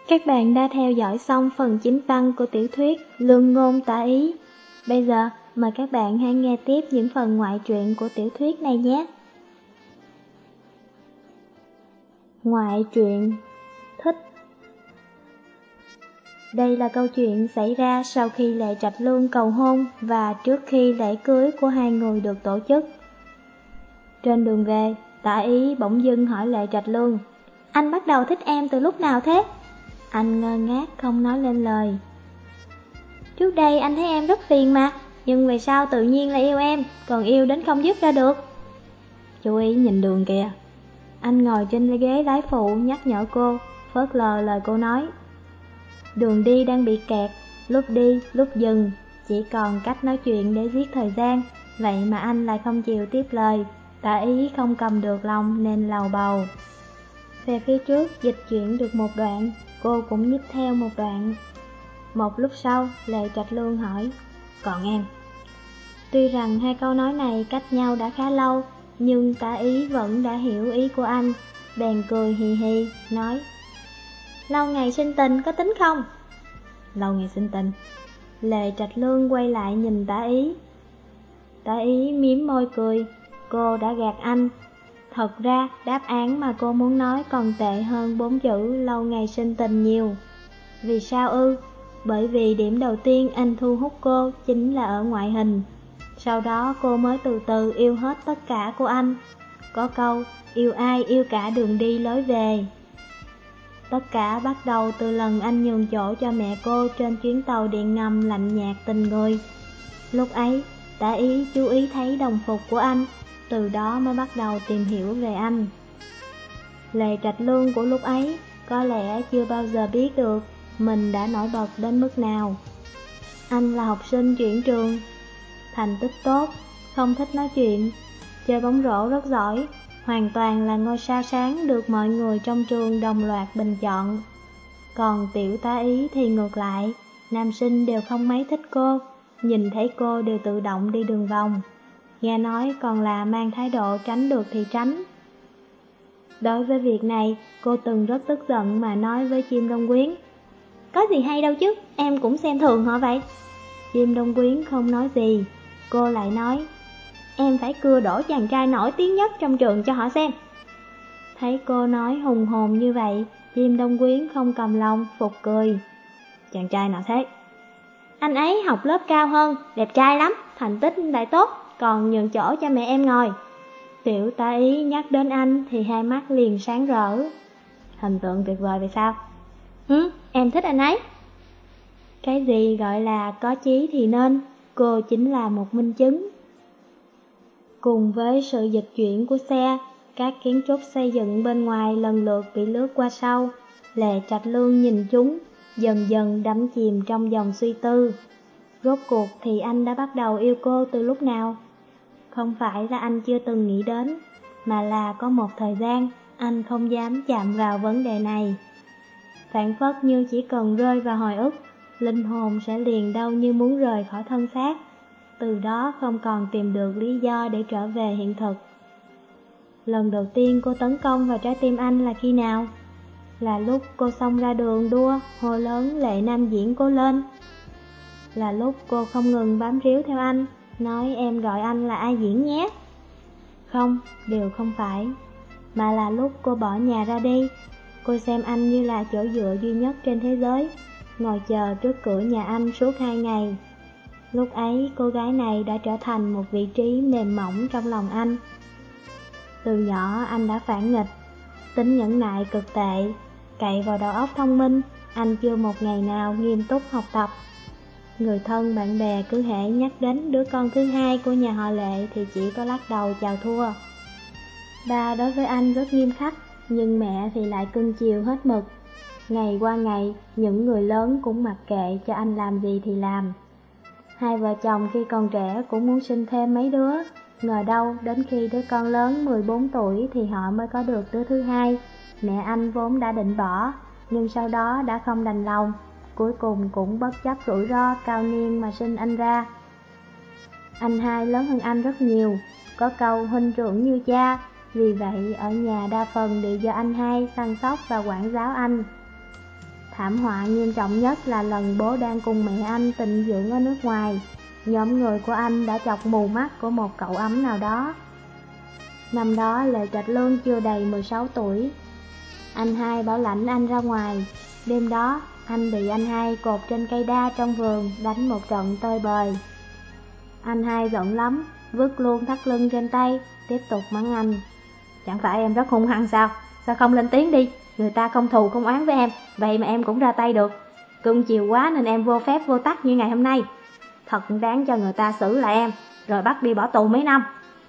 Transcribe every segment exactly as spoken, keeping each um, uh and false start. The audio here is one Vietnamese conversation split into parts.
Các bạn đã theo dõi xong phần chính văn của tiểu thuyết Lương Ngôn Tả Ý. Bây giờ, mời các bạn hãy nghe tiếp những phần ngoại truyện của tiểu thuyết này nhé. Ngoại truyện Thích. Đây là câu chuyện xảy ra sau khi Lệ Trạch Lương cầu hôn và trước khi lễ cưới của hai người được tổ chức. Trên đường về, Tả Ý bỗng dưng hỏi Lệ Trạch Lương: "Anh bắt đầu thích em từ lúc nào thế?" Anh ngơ ngác không nói lên lời. "Trước đây anh thấy em rất phiền mà, nhưng về sau tự nhiên là yêu em, còn yêu đến không dứt ra được." "Chú ý nhìn đường kìa." Anh ngồi trên ghế lái phụ nhắc nhở cô, phớt lờ lời cô nói. Đường đi đang bị kẹt, lúc đi lúc dừng, chỉ còn cách nói chuyện để giết thời gian, vậy mà anh lại không chịu tiếp lời. Tả Ý không cầm được lòng nên lầu bầu. Về phía trước dịch chuyển được một đoạn, cô cũng nhích theo một đoạn. Một lúc sau, Lệ Trạch Lương hỏi: "Còn em?" Tuy rằng hai câu nói này cách nhau đã khá lâu, nhưng Tả Ý vẫn đã hiểu ý của anh, bèn cười hì hì, nói: "Lâu ngày sinh tình có tính không?" "Lâu ngày sinh tình?" Lệ Trạch Lương quay lại nhìn Tả Ý. Tả Ý mím môi cười, cô đã gạt anh. Thật ra đáp án mà cô muốn nói còn tệ hơn bốn chữ lâu ngày sinh tình nhiều. Vì sao ư? Bởi vì điểm đầu tiên anh thu hút cô chính là ở ngoại hình. Sau đó cô mới từ từ yêu hết tất cả của anh. Có câu, yêu ai yêu cả đường đi lối về. Tất cả bắt đầu từ lần anh nhường chỗ cho mẹ cô trên chuyến tàu điện ngầm lạnh nhạt tình người. Lúc ấy, Tả Ý chú ý thấy đồng phục của anh, từ đó mới bắt đầu tìm hiểu về anh. Lệ Trạch Lương của lúc ấy có lẽ chưa bao giờ biết được mình đã nổi bật đến mức nào. Anh là học sinh chuyển trường, thành tích tốt, không thích nói chuyện, chơi bóng rổ rất giỏi, hoàn toàn là ngôi sao sáng được mọi người trong trường đồng loạt bình chọn. Còn Tiểu Tá Ý thì ngược lại, nam sinh đều không mấy thích cô, nhìn thấy cô đều tự động đi đường vòng. Nghe nói còn là mang thái độ tránh được thì tránh. Đối với việc này, cô từng rất tức giận mà nói với Chim Đông Quyến: "Có gì hay đâu chứ, em cũng xem thường họ vậy." Chim Đông Quyến không nói gì, cô lại nói: "Em phải cưa đổ chàng trai nổi tiếng nhất trong trường cho họ xem." Thấy cô nói hùng hồn như vậy, Chim Đông Quyến không cầm lòng, phục cười: "Chàng trai nào thế?" "Anh ấy học lớp cao hơn, đẹp trai lắm, thành tích lại tốt, còn nhường chỗ cho mẹ em ngồi." Tiểu Tá Ý nhắc đến anh thì hai mắt liền sáng rỡ. "Hình tượng tuyệt vời vậy sao?" "Ừ, em thích anh ấy." Cái gì gọi là có chí thì nên, cô chính là một minh chứng. Cùng với sự dịch chuyển của xe, các kiến trúc xây dựng bên ngoài lần lượt bị lướt qua sau. Lệ Trạch Lương nhìn chúng, dần dần đắm chìm trong dòng suy tư. Rốt cuộc thì anh đã bắt đầu yêu cô từ lúc nào? Không phải là anh chưa từng nghĩ đến, mà là có một thời gian anh không dám chạm vào vấn đề này. Phảng phất như chỉ cần rơi vào hồi ức, linh hồn sẽ liền đau như muốn rời khỏi thân xác, từ đó không còn tìm được lý do để trở về hiện thực. Lần đầu tiên cô tấn công vào trái tim anh là khi nào? Là lúc cô xông ra đường đua, hô lớn Lệ Nam Diễn cố lên. Là lúc cô không ngừng bám ríu theo anh, nói em gọi anh là A Diễn nhé. Không, đều không phải. Mà là lúc cô bỏ nhà ra đi, cô xem anh như là chỗ dựa duy nhất trên thế giới, ngồi chờ trước cửa nhà anh suốt hai ngày. Lúc ấy cô gái này đã trở thành một vị trí mềm mỏng trong lòng anh. Từ nhỏ anh đã phản nghịch, tính nhẫn nại cực tệ, cậy vào đầu óc thông minh, anh chưa một ngày nào nghiêm túc học tập. Người thân bạn bè cứ hễ nhắc đến đứa con thứ hai của nhà họ Lệ thì chỉ có lắc đầu chào thua. Ba đối với anh rất nghiêm khắc, nhưng mẹ thì lại cưng chiều hết mực. Ngày qua ngày, những người lớn cũng mặc kệ cho anh làm gì thì làm. Hai vợ chồng khi còn trẻ cũng muốn sinh thêm mấy đứa, ngờ đâu đến khi đứa con lớn mười bốn tuổi thì họ mới có được đứa thứ hai. Mẹ anh vốn đã định bỏ, nhưng sau đó đã không đành lòng, cuối cùng cũng bất chấp rủi ro cao niên mà sinh anh ra. Anh hai lớn hơn anh rất nhiều, có câu huynh trưởng như cha, vì vậy ở nhà đa phần đều do anh hai săn sóc và quản giáo anh. Thảm họa nghiêm trọng nhất là lần bố đang cùng mẹ anh tịnh dưỡng ở nước ngoài. Nhóm người của anh đã chọc mù mắt của một cậu ấm nào đó. Năm đó Lệ Trạch Lương chưa đầy mười sáu tuổi. Anh hai bảo lãnh anh ra ngoài. Đêm đó, anh bị anh hai cột trên cây đa trong vườn đánh một trận tơi bời. Anh hai giận lắm, vứt luôn thắt lưng trên tay, tiếp tục mắng anh. Chẳng phải em rất hung hăng sao? Sao không lên tiếng đi? Người ta không thù không oán với em, vậy mà em cũng ra tay được. Cưng chiều quá nên em vô phép vô tắc như ngày hôm nay. Thật đáng cho người ta xử lại em, rồi bắt đi bỏ tù mấy năm.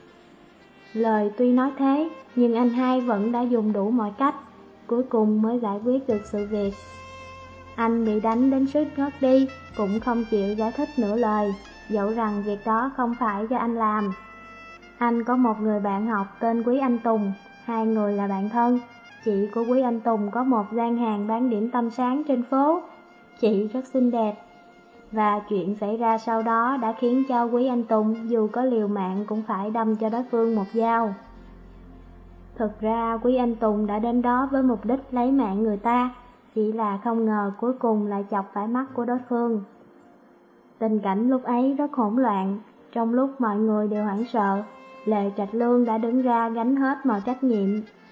Lời tuy nói thế, nhưng anh hai vẫn đã dùng đủ mọi cách, cuối cùng mới giải quyết được sự việc. Anh bị đánh đến suýt ngất đi, cũng không chịu giải thích nửa lời, dẫu rằng việc đó không phải do anh làm. Anh có một người bạn học tên Quý Anh Tùng, hai người là bạn thân. Chị của Quý Anh Tùng có một gian hàng bán điểm tâm sáng trên phố. Chị rất xinh đẹp. Và chuyện xảy ra sau đó đã khiến cho Quý Anh Tùng dù có liều mạng cũng phải đâm cho đối phương một dao. Thực ra Quý Anh Tùng đã đến đó với mục đích lấy mạng người ta, chỉ là không ngờ cuối cùng lại chọc phải mắt của đối phương. Tình cảnh lúc ấy rất hỗn loạn, trong lúc mọi người đều hoảng sợ, Lệ Trạch Lương đã đứng ra gánh hết mọi trách nhiệm.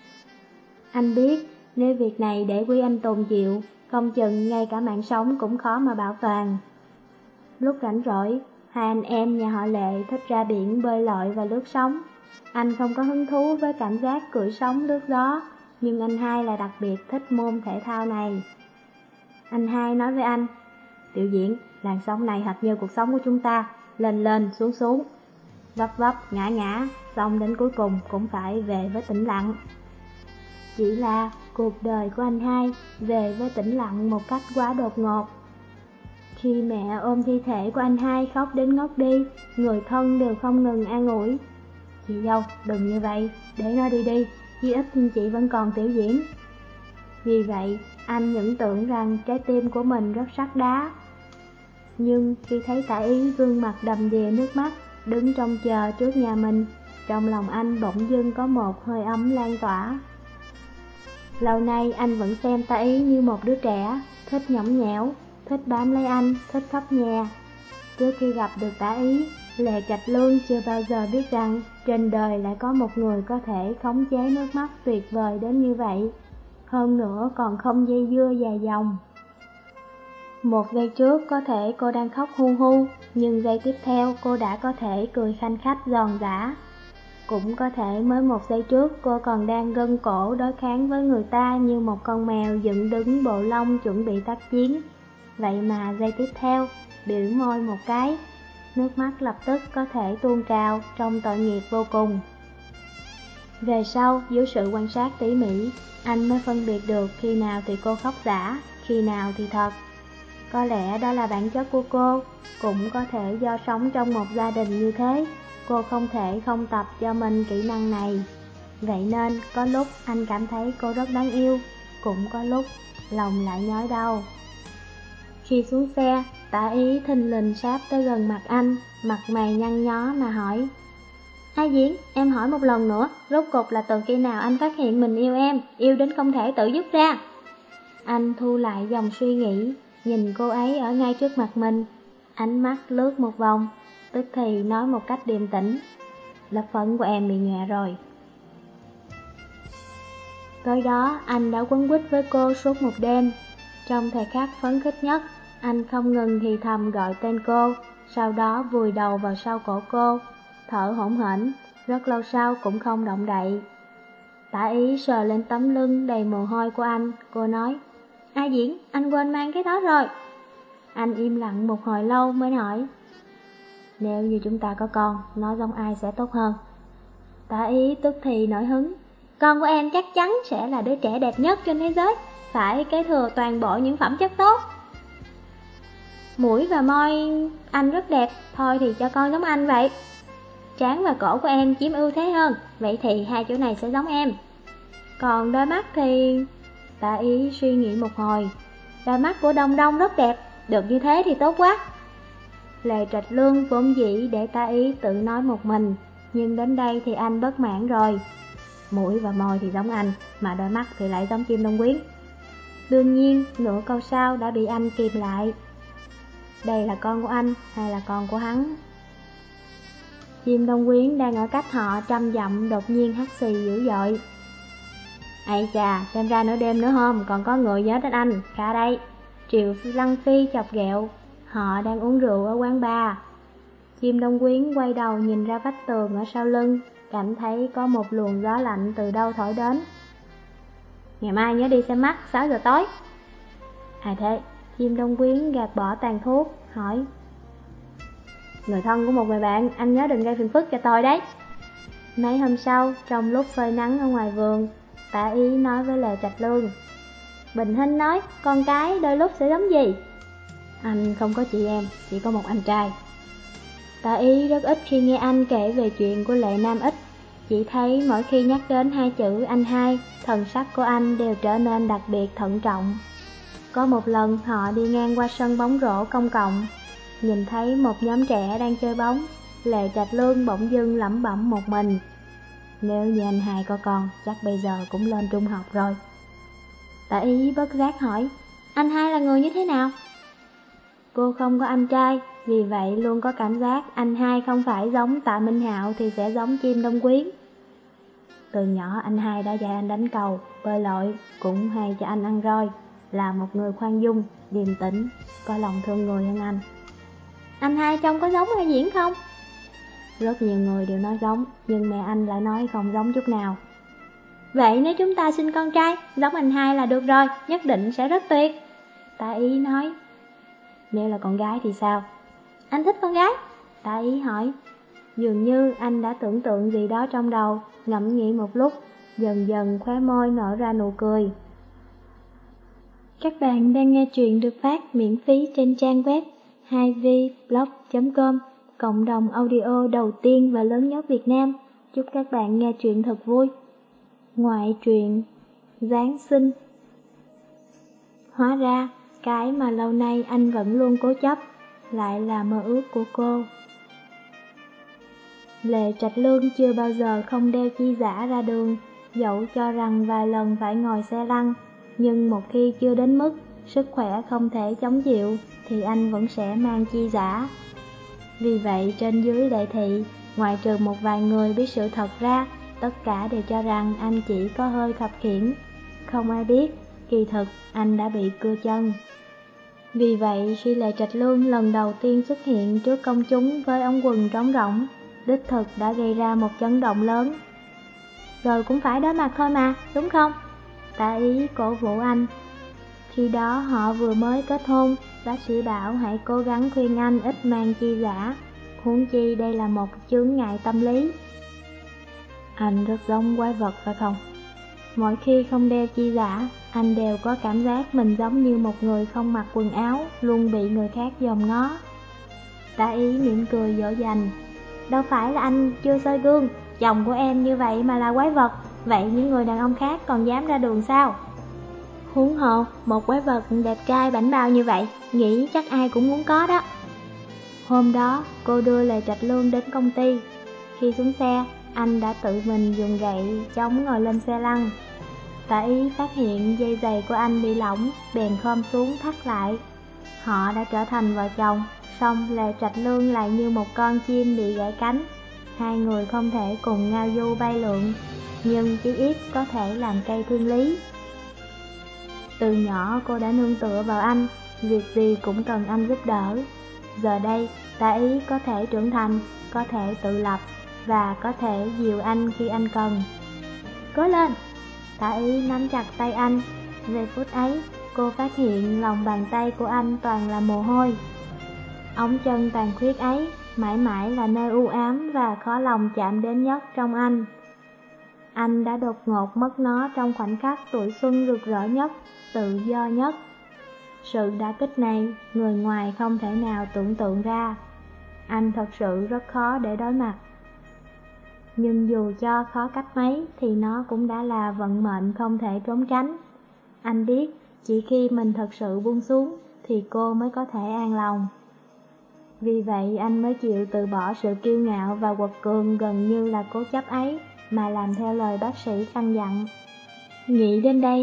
Anh biết nếu việc này để Quý Anh Tùng chịu, không chừng ngay cả mạng sống cũng khó mà bảo toàn. Lúc rảnh rỗi, hai anh em nhà họ Lệ thích ra biển bơi lội và lướt sóng. Anh không có hứng thú với cảm giác cưỡi sóng lướt gió, nhưng anh hai là đặc biệt thích môn thể thao này. Anh hai nói với anh, Tiểu Diễn, làn sóng này hệt như cuộc sống của chúng ta, lên lên xuống xuống, vấp vấp ngã ngã, xong đến cuối cùng cũng phải về với tĩnh lặng. Chỉ là cuộc đời của anh hai về với tĩnh lặng một cách quá đột ngột. Khi mẹ ôm thi thể của anh hai khóc đến ngất đi, người thân đều không ngừng an ủi. Chị dâu, đừng như vậy, để nó đi đi, chí ít chị vẫn còn Tiểu Diễn. Vì vậy, anh những tưởng rằng trái tim của mình rất sắt đá. Nhưng khi thấy Tả Ý gương mặt đầm đìa nước mắt, đứng trông chờ trước nhà mình, trong lòng anh bỗng dưng có một hơi ấm lan tỏa. Lâu nay anh vẫn xem Tả Ý như một đứa trẻ, thích nhõng nhẽo, thích bám lấy anh, thích khóc nhè. Trước khi gặp được Tả Ý, Lệ Trạch Lương chưa bao giờ biết rằng trên đời lại có một người có thể khống chế nước mắt tuyệt vời đến như vậy, hơn nữa còn không dây dưa dài dòng. Một giây trước có thể cô đang khóc hu hu, nhưng giây tiếp theo cô đã có thể cười khanh khách giòn giã. Cũng có thể mới một giây trước cô còn đang gân cổ đối kháng với người ta như một con mèo dựng đứng bộ lông chuẩn bị tác chiến. Vậy mà giây tiếp theo, biểu môi một cái, nước mắt lập tức có thể tuôn trào trong tội nghiệp vô cùng. Về sau, dưới sự quan sát tỉ mỉ, anh mới phân biệt được khi nào thì cô khóc giả, khi nào thì thật. Có lẽ đó là bản chất của cô, cũng có thể do sống trong một gia đình như thế, cô không thể không tập cho mình kỹ năng này. Vậy nên, có lúc anh cảm thấy cô rất đáng yêu, cũng có lúc lòng lại nhói đau. Khi xuống xe, Tả Ý thình lình sáp tới gần mặt anh, mặt mày nhăn nhó mà hỏi. Hai Diễn, em hỏi một lần nữa, rốt cục là từ khi nào anh phát hiện mình yêu em, yêu đến không thể tự dứt ra? Anh thu lại dòng suy nghĩ, nhìn cô ấy ở ngay trước mặt mình, ánh mắt lướt một vòng, tức thì nói một cách điềm tĩnh. Lớp phấn của em bị nhòe rồi. Tối đó, anh đã quấn quýt với cô suốt một đêm. Trong thời khắc phấn khích nhất, anh không ngừng thì thầm gọi tên cô, sau đó vùi đầu vào sau cổ cô, thở hổn hển, rất lâu sau cũng không động đậy. Tả Ý sờ lên tấm lưng đầy mồ hôi của anh, cô nói, A Diễn, anh quên mang cái đó rồi. Anh im lặng một hồi lâu mới hỏi, nếu như chúng ta có con, nó giống ai sẽ tốt hơn? Tả Ý tức thì nổi hứng, con của em chắc chắn sẽ là đứa trẻ đẹp nhất trên thế giới, phải kế thừa toàn bộ những phẩm chất tốt. Mũi và môi anh rất đẹp, thôi thì cho con giống anh vậy. Trán và cổ của em chiếm ưu thế hơn, vậy thì hai chỗ này sẽ giống em. Còn đôi mắt thì... Tả Ý suy nghĩ một hồi, đôi mắt của Đông Đông rất đẹp, được như thế thì tốt quá. Lệ Trạch Lương vốn dĩ để Tả Ý tự nói một mình, nhưng đến đây thì anh bất mãn rồi. Mũi và môi thì giống anh, mà đôi mắt thì lại giống chim Đông Quyến. Đương nhiên, nửa câu sau đã bị anh kìm lại. Đây là con của anh hay là con của hắn? Chim Đông Quyến đang ở cách họ trăm dặm đột nhiên hắt xì dữ dội. Ây chà, xem ra nửa đêm nửa hôm còn có người nhớ đến anh, cả đây. Triệu Lăng Phi chọc ghẹo, họ đang uống rượu ở quán bar. Chim Đông Quyến quay đầu nhìn ra vách tường ở sau lưng, cảm thấy có một luồng gió lạnh từ đâu thổi đến. Ngày mai nhớ đi xem mắt, sáu giờ tối. Ai thế? Chim Đông Quyến gạt bỏ tàn thuốc, hỏi. Người thân của một người bạn, anh nhớ đừng gây phiền phức cho tôi đấy. Mấy hôm sau, trong lúc phơi nắng ở ngoài vườn, Tạ Ý nói với Lệ Trạch Lương. Bình Hinh nói, con cái đôi lúc sẽ giống gì? Anh không có chị em, chỉ có một anh trai. Tạ Ý rất ít khi nghe anh kể về chuyện của Lệ Nam Ích. Chỉ thấy mỗi khi nhắc đến hai chữ anh hai, thần sắc của anh đều trở nên đặc biệt thận trọng. Có một lần họ đi ngang qua sân bóng rổ công cộng, nhìn thấy một nhóm trẻ đang chơi bóng. Lệ Trạch Lương bỗng dưng lẩm bẩm một mình. Nếu như anh hai có con, chắc bây giờ cũng lên trung học rồi. Tạ Ý bất giác hỏi, anh hai là người như thế nào? Cô không có anh trai, vì vậy luôn có cảm giác anh hai không phải giống Tạ Minh Hạo thì sẽ giống Chim Đông Quyến. Từ nhỏ anh hai đã dạy anh đánh cầu, bơi lội, cũng hay cho anh ăn roi, là một người khoan dung, điềm tĩnh, có lòng thương người hơn anh. Anh hai trông có giống Mai Diễn không? Rất nhiều người đều nói giống, nhưng mẹ anh lại nói không giống chút nào. Vậy nếu chúng ta sinh con trai, giống anh hai là được rồi, nhất định sẽ rất tuyệt. Tạ Ý nói. Nếu là con gái thì sao? Anh thích con gái? Tạ Ý hỏi. Dường như anh đã tưởng tượng gì đó trong đầu, ngẫm nghĩ một lúc, dần dần khóe môi nở ra nụ cười. Các bạn đang nghe truyện được phát miễn phí trên trang web hai v blog chấm com, cộng đồng audio đầu tiên và lớn nhất Việt Nam. Chúc các bạn nghe truyện thật vui. Ngoại truyện Giáng sinh. Hóa ra, cái mà lâu nay anh vẫn luôn cố chấp, lại là mơ ước của cô. Lệ Trạch Lương chưa bao giờ không đeo chi giả ra đường, dẫu cho rằng vài lần phải ngồi xe lăn, nhưng một khi chưa đến mức sức khỏe không thể chống chịu thì anh vẫn sẽ mang chi giả. Vì vậy trên dưới Đại Thị, ngoại trừ một vài người biết sự thật ra, tất cả đều cho rằng anh chỉ có hơi khập khiễng. Không ai biết, kỳ thực anh đã bị cưa chân. Vì vậy khi Lệ Trạch Lương lần đầu tiên xuất hiện trước công chúng với ống quần trống rỗng, đích thực đã gây ra một chấn động lớn. Rồi cũng phải đối mặt thôi mà, đúng không? Tạ Ý cổ vũ anh. Khi đó họ vừa mới kết hôn, bác sĩ bảo hãy cố gắng khuyên anh ít mang chi giả, huống chi đây là một chướng ngại tâm lý. Anh rất giống quái vật phải không? Mỗi khi không đeo chi giả, anh đều có cảm giác mình giống như một người không mặc quần áo, luôn bị người khác dòm ngó. Tạ Ý mỉm cười dỗ dành. Đâu phải là anh chưa soi gương, chồng của em như vậy mà là quái vật, vậy những người đàn ông khác còn dám ra đường sao? Huống hồ, một quái vật đẹp trai bảnh bao như vậy, nghĩ chắc ai cũng muốn có đó. Hôm đó, cô đưa Lệ Trạch Lương đến công ty. Khi xuống xe, anh đã tự mình dùng gậy chống ngồi lên xe lăn. Tạ Ý phát hiện dây giày của anh bị lỏng, bèn khom xuống thắt lại. Họ đã trở thành vợ chồng, song Lệ Trạch Lương lại như một con chim bị gãy cánh. Hai người không thể cùng ngao du bay lượn, nhưng chí ít có thể làm cây thương lý. Từ nhỏ cô đã nương tựa vào anh, việc gì cũng cần anh giúp đỡ. Giờ đây, Tạ Ý có thể trưởng thành, có thể tự lập, và có thể dìu anh khi anh cần. Cố lên! Tạ Ý nắm chặt tay anh. Về phút ấy, cô phát hiện lòng bàn tay của anh toàn là mồ hôi. Ống chân tàn khuyết ấy mãi mãi là nơi u ám và khó lòng chạm đến nhất trong anh. Anh đã đột ngột mất nó trong khoảnh khắc tuổi xuân rực rỡ nhất, tự do nhất. Sự đả kích này, người ngoài không thể nào tưởng tượng ra. Anh thật sự rất khó để đối mặt. Nhưng dù cho khó cách mấy thì nó cũng đã là vận mệnh không thể trốn tránh. Anh biết chỉ khi mình thật sự buông xuống thì cô mới có thể an lòng. Vì vậy anh mới chịu từ bỏ sự kiêu ngạo và quật cường gần như là cố chấp ấy, mà làm theo lời bác sĩ căn dặn. Nghĩ đến đây,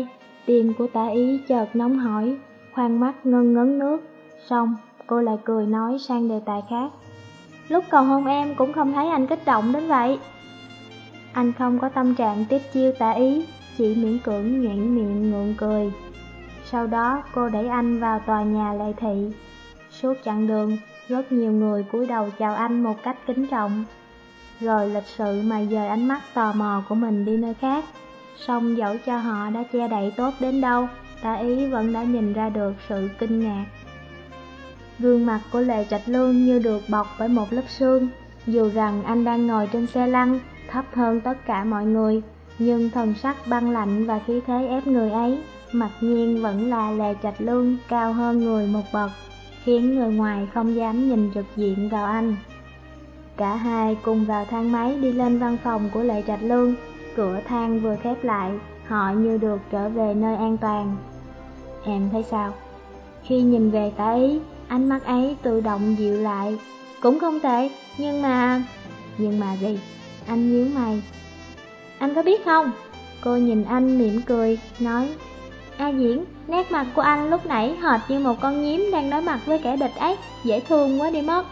Tim của Tả Ý chợt nóng hổi, khoang mắt ngân ngấn nước. Xong, cô lại cười nói sang đề tài khác. Lúc cầu hôn em cũng không thấy anh kích động đến vậy. Anh không có tâm trạng tiếp chiêu Tả Ý, chỉ miễn cưỡng nhoẻn miệng ngượng cười. Sau đó cô đẩy anh vào tòa nhà Lệ Thị. Suốt chặng đường, rất nhiều người cúi đầu chào anh một cách kính trọng, rồi lịch sự mà dời ánh mắt tò mò của mình đi nơi khác. Song dẫu cho họ đã che đậy tốt đến đâu, Tả Ý vẫn đã nhìn ra được sự kinh ngạc. Gương mặt của Lệ Trạch Lương như được bọc bởi một lớp sương. Dù rằng anh đang ngồi trên xe lăn, thấp hơn tất cả mọi người, nhưng thần sắc băng lạnh và khí thế ép người ấy, mặc nhiên vẫn là Lệ Trạch Lương cao hơn người một bậc, khiến người ngoài không dám nhìn trực diện vào anh. Cả hai cùng vào thang máy đi lên văn phòng của Lệ Trạch Lương. Cửa thang vừa khép lại, họ như được trở về nơi an toàn. Em thấy sao? Khi nhìn về Tả Ý, ánh mắt ấy tự động dịu lại. Cũng không tệ, nhưng mà... Nhưng mà gì? Anh nhíu mày. Anh có biết không? Cô nhìn anh mỉm cười, nói. A Diễn, nét mặt của anh lúc nãy hệt như một con nhím đang đối mặt với kẻ địch ấy, dễ thương quá đi mất.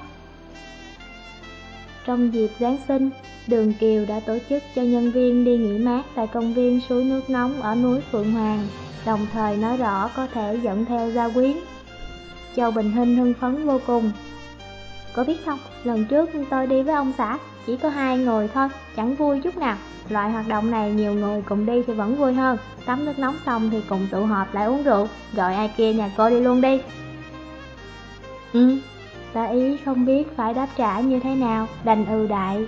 Trong dịp Giáng sinh, Đường Kiều đã tổ chức cho nhân viên đi nghỉ mát tại công viên suối nước nóng ở núi Phượng Hoàng, đồng thời nói rõ có thể dẫn theo gia quyến. Châu Bình Hinh hưng phấn vô cùng. Có biết không, lần trước tôi đi với ông xã, chỉ có hai người thôi, chẳng vui chút nào. Loại hoạt động này nhiều người cùng đi thì vẫn vui hơn. Tắm nước nóng xong thì cùng tụ họp lại uống rượu, gọi ai kia nhà cô đi luôn đi. Ừ, Tả Ý không biết phải đáp trả như thế nào, đành ừ đại.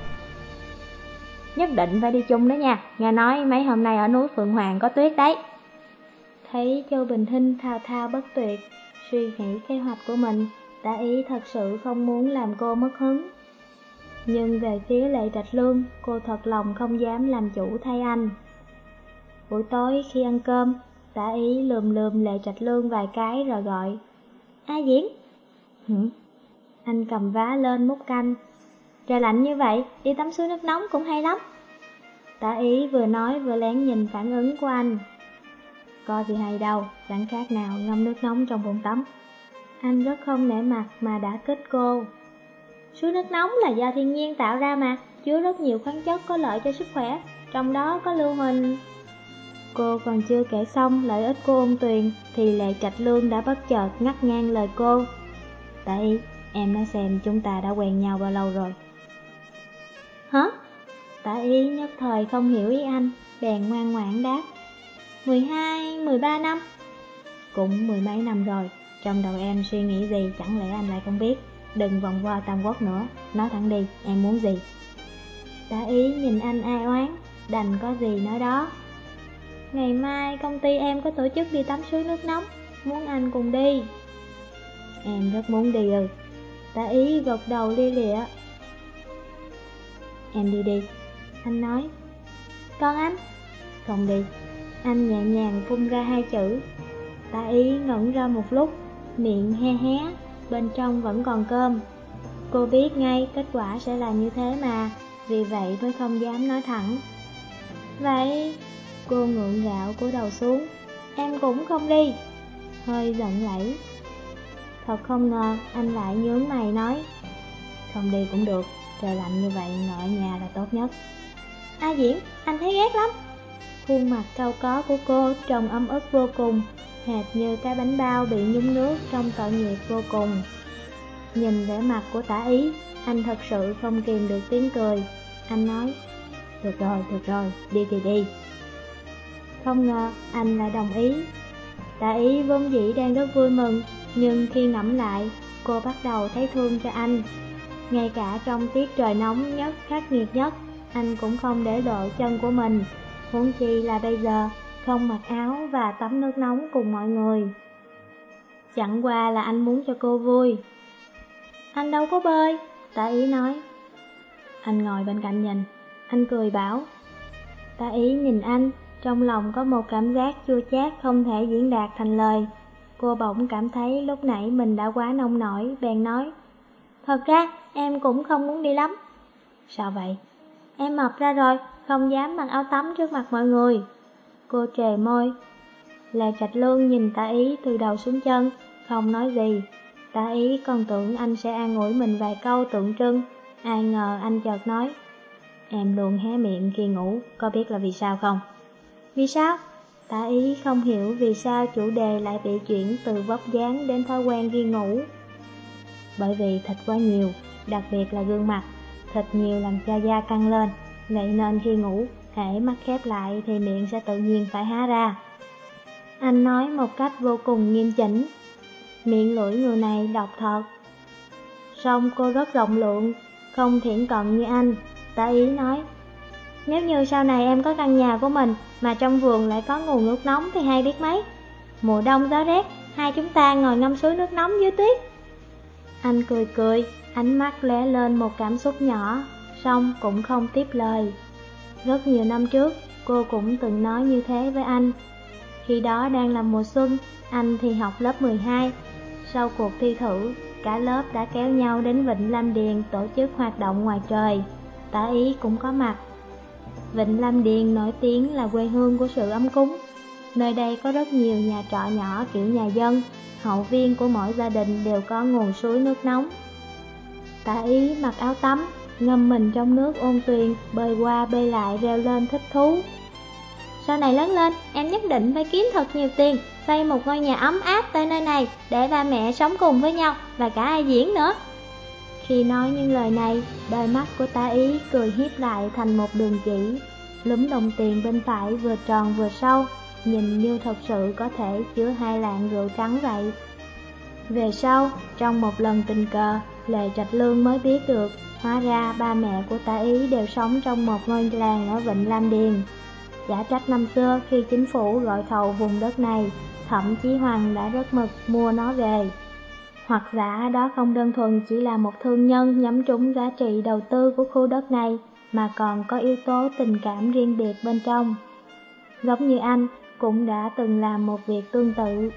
Nhất định phải đi chung đó nha, nghe nói mấy hôm nay ở núi Phượng Hoàng có tuyết đấy. Thấy Châu Bình Hinh thao thao bất tuyệt, suy nghĩ kế hoạch của mình, Tả Ý thật sự không muốn làm cô mất hứng. Nhưng về phía Lệ Trạch Lương, cô thật lòng không dám làm chủ thay anh. Buổi tối khi ăn cơm, Tả Ý lườm lườm Lệ Trạch Lương vài cái rồi gọi. A Diễn. Hử? Anh cầm vá lên múc canh. Trời lạnh như vậy, đi tắm suối nước nóng cũng hay lắm. Tả Ý vừa nói vừa lén nhìn phản ứng của anh. Có gì hay đâu, chẳng khác nào ngâm nước nóng trong bồn tắm. Anh rất không nể mặt mà đã kích cô. Suối nước nóng là do thiên nhiên tạo ra mà, chứa rất nhiều khoáng chất có lợi cho sức khỏe, trong đó có lưu huỳnh. Cô còn chưa kể xong lợi ích của ôn tuyền thì Lệ Trạch Lương đã bất chợt ngắt ngang lời cô. Tả Ý, em nói xem chúng ta đã quen nhau bao lâu rồi? Hả? Tả Ý nhất thời không hiểu ý anh, bèn ngoan ngoãn đáp. Mười hai, mười ba năm. Cũng mười mấy năm rồi, trong đầu em suy nghĩ gì chẳng lẽ anh lại không biết? Đừng vòng qua Tam Quốc nữa, nói thẳng đi, em muốn gì? Tả Ý nhìn anh ai oán, đành có gì nói đó. Ngày mai công ty em có tổ chức đi tắm suối nước nóng, muốn anh cùng đi. Em rất muốn đi ừ. Tả Ý gật đầu lia lịa. Em đi đi, anh nói. Còn anh? Không đi. Anh nhẹ nhàng phun ra hai chữ. Tả Ý ngẩn ra một lúc, miệng he hé, bên trong vẫn còn cơm. Cô biết ngay kết quả sẽ là như thế mà, vì vậy mới không dám nói thẳng. Vậy, cô ngượng gạo cúi đầu xuống. Em cũng không đi. Hơi giận lẫy. Thật không ngờ anh lại nhướng mày nói. Không đi cũng được, trời lạnh như vậy ngồi ở nhà là tốt nhất. A Diễn, anh thấy ghét lắm. Khuôn mặt cau có của cô trông ấm ức vô cùng, hệt như cái bánh bao bị nhúng nước trong tội nghiệp vô cùng. Nhìn vẻ mặt của Tả Ý, anh thật sự không kìm được tiếng cười. Anh nói, được rồi, được rồi, đi thì đi. Không ngờ anh lại đồng ý. Tả Ý vốn dĩ đang rất vui mừng, nhưng khi ngẫm lại, cô bắt đầu thấy thương cho anh. Ngay cả trong tiết trời nóng nhất, khắc nghiệt nhất, anh cũng không để lộ chân của mình, huống chi là bây giờ, không mặc áo và tắm nước nóng cùng mọi người. Chẳng qua là anh muốn cho cô vui. Anh đâu có bơi, Tả Ý nói. Anh ngồi bên cạnh nhìn, anh cười bảo. Tả Ý nhìn anh, trong lòng có một cảm giác chua chát không thể diễn đạt thành lời. Cô bỗng cảm thấy lúc nãy mình đã quá nông nổi, bèn nói. Thật ra, em cũng không muốn đi lắm. Sao vậy? Em mập ra rồi, không dám mặc áo tắm trước mặt mọi người. Cô trề môi. Lê Trạch Lương nhìn Tạ Ý từ đầu xuống chân, không nói gì. Tạ Ý còn tưởng anh sẽ an ủi mình vài câu tượng trưng, ai ngờ anh chợt nói: Em luôn hé miệng khi ngủ, có biết là vì sao không? Vì sao? Tạ Ý không hiểu vì sao chủ đề lại bị chuyển từ vóc dáng đến thói quen khi ngủ. Bởi vì thịt quá nhiều, đặc biệt là gương mặt. Thịt nhiều làm cho da căng lên, vậy nên khi ngủ, hễ mắt khép lại thì miệng sẽ tự nhiên phải há ra. Anh nói một cách vô cùng nghiêm chỉnh. Miệng lưỡi người này độc thật. Song cô rất rộng lượng, không thiển cận như anh. Tạ Ý nói: Nếu như sau này em có căn nhà của mình mà trong vườn lại có nguồn nước nóng thì hay biết mấy. Mùa đông gió rét, hai chúng ta ngồi ngâm suối nước nóng dưới tuyết. Anh cười cười, ánh mắt lóe lên một cảm xúc nhỏ, song cũng không tiếp lời. Rất nhiều năm trước, cô cũng từng nói như thế với anh. Khi đó đang là mùa xuân, anh thì học lớp mười hai. Sau cuộc thi thử, cả lớp đã kéo nhau đến Vịnh Lam Điền tổ chức hoạt động ngoài trời. Tạ Ý cũng có mặt. Vịnh Lam Điền nổi tiếng là quê hương của sự ấm cúng. Nơi đây có rất nhiều nhà trọ nhỏ kiểu nhà dân, hậu viên của mỗi gia đình đều có nguồn suối nước nóng. Tạ Ý mặc áo tắm, ngâm mình trong nước ôn tuyền, bơi qua bơi lại reo lên thích thú. Sau này lớn lên, em nhất định phải kiếm thật nhiều tiền, xây một ngôi nhà ấm áp tại nơi này để ba mẹ sống cùng với nhau và cả ai diễn nữa. Khi nói những lời này, đôi mắt của Tạ Ý cười hiếp lại thành một đường chỉ. Lúm đồng tiền bên phải vừa tròn vừa sâu, nhìn như thật sự có thể chứa hai lạng rượu trắng vậy. Về sau, trong một lần tình cờ, Lê Trạch Lương mới biết được, hóa ra ba mẹ của Tạ Ý đều sống trong một ngôi làng ở Vịnh Lam Điền. Chả trách năm xưa khi chính phủ gọi thầu vùng đất này, Thẩm Chí Hoằng đã rất mực mua nó về. Hoặc giả đó không đơn thuần chỉ là một thương nhân nhắm trúng giá trị đầu tư của khu đất này, mà còn có yếu tố tình cảm riêng biệt bên trong. Giống như anh, cũng đã từng làm một việc tương tự.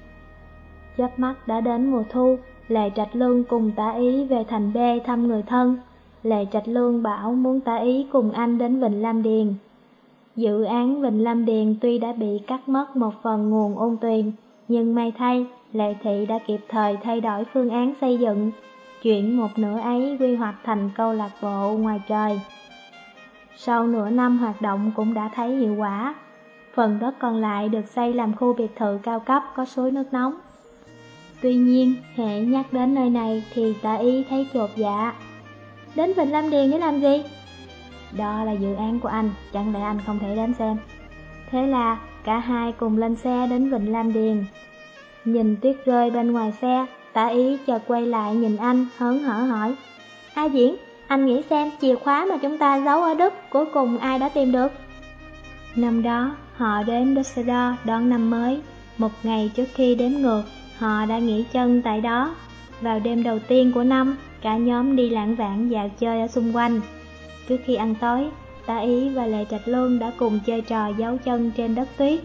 Chớp mắt đã đến mùa thu, Lê Trạch Lương cùng Tạ Ý về thành B thăm người thân. Lê Trạch Lương bảo muốn Tạ Ý cùng anh đến Vịnh Lam Điền. Dự án Vịnh Lam Điền tuy đã bị cắt mất một phần nguồn ôn tuyền, nhưng may thay, Lệ Thị đã kịp thời thay đổi phương án xây dựng, chuyển một nửa ấy quy hoạch thành câu lạc bộ ngoài trời. Sau nửa năm hoạt động cũng đã thấy hiệu quả. Phần đất còn lại được xây làm khu biệt thự cao cấp có suối nước nóng. Tuy nhiên, hễ nhắc đến nơi này thì Tạ Ý thấy chột dạ. Đến Vịnh Lam Điền để làm gì? Đó là dự án của anh, chẳng lẽ anh không thể đến xem? Thế là cả hai cùng lên xe đến Vịnh Lam Điền. Nhìn tuyết rơi bên ngoài xe, Tạ Ý chợt quay lại nhìn anh, hớn hở hỏi: A Diễn, anh nghĩ xem chìa khóa mà chúng ta giấu ở Đức cuối cùng ai đã tìm được? Năm đó, họ đến Düsseldorf đón năm mới. Một ngày trước khi đếm ngược, họ đã nghỉ chân tại đó. Vào đêm đầu tiên của năm, cả nhóm đi lãng vãng dạo chơi ở xung quanh. Trước khi ăn tối, Tạ Ý và Lê Trạch Lương đã cùng chơi trò giấu chân trên đất tuyết.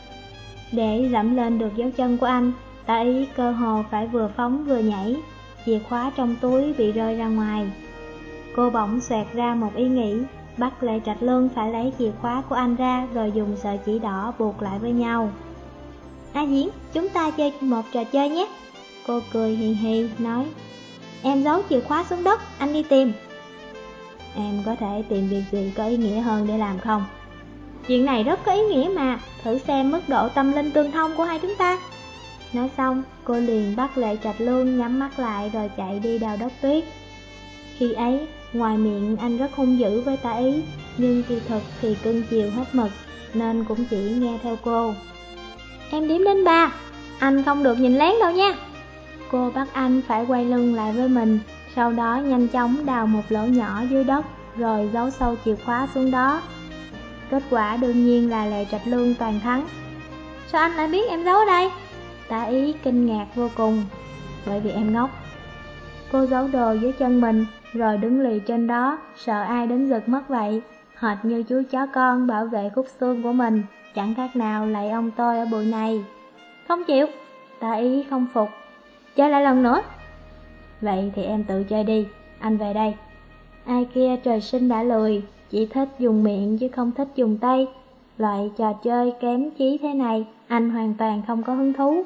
Để dẫm lên được dấu chân của anh, Tạ Ý cơ hồ phải vừa phóng vừa nhảy, chìa khóa trong túi bị rơi ra ngoài. Cô bỗng xoẹt ra một ý nghĩ, bắt Lê Trạch Lương phải lấy chìa khóa của anh ra rồi dùng sợi chỉ đỏ buộc lại với nhau. A Diễn, chúng ta chơi một trò chơi nhé. Cô cười hì hì nói: Em giấu chìa khóa xuống đất, anh đi tìm. Em có thể tìm việc gì có ý nghĩa hơn để làm không? Chuyện này rất có ý nghĩa mà, thử xem mức độ tâm linh tương thông của hai chúng ta. Nói xong, cô liền bắt Lê Trạch Lương nhắm mắt lại rồi chạy đi đào đất tuyết. Khi ấy, ngoài miệng anh rất hung dữ với Tạ Ý, nhưng kỳ thực thì cưng chiều hết mực, nên cũng chỉ nghe theo cô. Em đếm đến ba, anh không được nhìn lén đâu nha. Cô bắt anh phải quay lưng lại với mình, sau đó nhanh chóng đào một lỗ nhỏ dưới đất, rồi giấu sâu chìa khóa xuống đó. Kết quả đương nhiên là Lê Trạch Lương toàn thắng. Sao anh lại biết em giấu ở đây? Tạ Ý kinh ngạc vô cùng. Bởi vì em ngốc. Cô giấu đồ dưới chân mình, rồi đứng lì trên đó, sợ ai đến giật mất vậy. Hệt như chú chó con bảo vệ khúc xương của mình, chẳng khác nào lại ông tôi ở bụi này. Không chịu. Tạ Ý không phục. Chơi lại lần nữa. Vậy thì em tự chơi đi, anh về đây. Ai kia trời sinh đã lười, chỉ thích dùng miệng chứ không thích dùng tay. Loại trò chơi kém chí thế này, anh hoàn toàn không có hứng thú.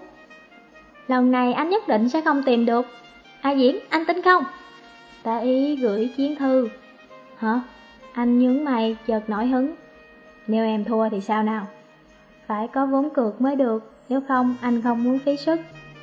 Lần này anh nhất định sẽ không tìm được. A Diễn, anh tin không? Tạ Ý gửi chiến thư. Hả? Anh nhướng mày chợt nổi hứng. Nếu em thua thì sao nào? Phải có vốn cược mới được, nếu không anh không muốn phí sức.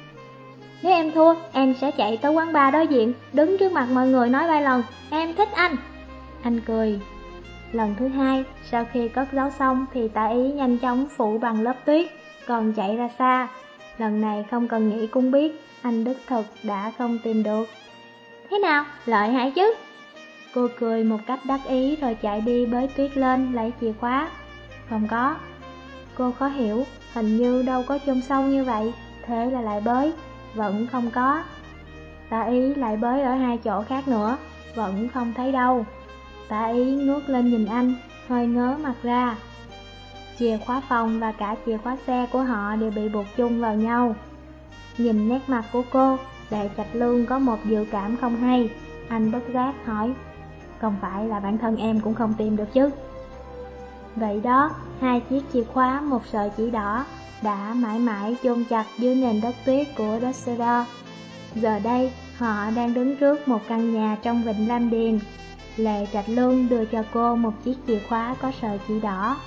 Nếu em thua, em sẽ chạy tới quán bar đối diện, đứng trước mặt mọi người nói ba lần em thích anh. Anh cười. Lần thứ hai, sau khi cất giấu xong thì Tạ Ý nhanh chóng phủ bằng lớp tuyết, còn chạy ra xa. Lần này không cần nghĩ cũng biết, anh đích thực đã không tìm được. Thế nào, lợi hại chứ? Cô cười một cách đắc ý rồi chạy đi bới tuyết lên lấy chìa khóa. Không có. Cô khó hiểu, hình như đâu có chôn sâu như vậy, thế là lại bới, vẫn không có. Tạ Ý lại bới ở hai chỗ khác nữa, vẫn không thấy đâu. Tạ Ý ngước lên nhìn anh, hơi ngớ mặt ra. Chìa khóa phòng và cả chìa khóa xe của họ đều bị buộc chung vào nhau. Nhìn nét mặt của cô, Lệ Trạch Lương có một dự cảm không hay. Anh bất giác hỏi, không phải là bản thân em cũng không tìm được chứ? Vậy đó, hai chiếc chìa khóa một sợi chỉ đỏ đã mãi mãi chôn chặt dưới nền đất tuyết của Düsseldorf. Giờ đây, họ đang đứng trước một căn nhà trong vịnh Lam Điền. Lệ Trạch Lương đưa cho cô một chiếc chìa khóa có sợi chỉ đỏ.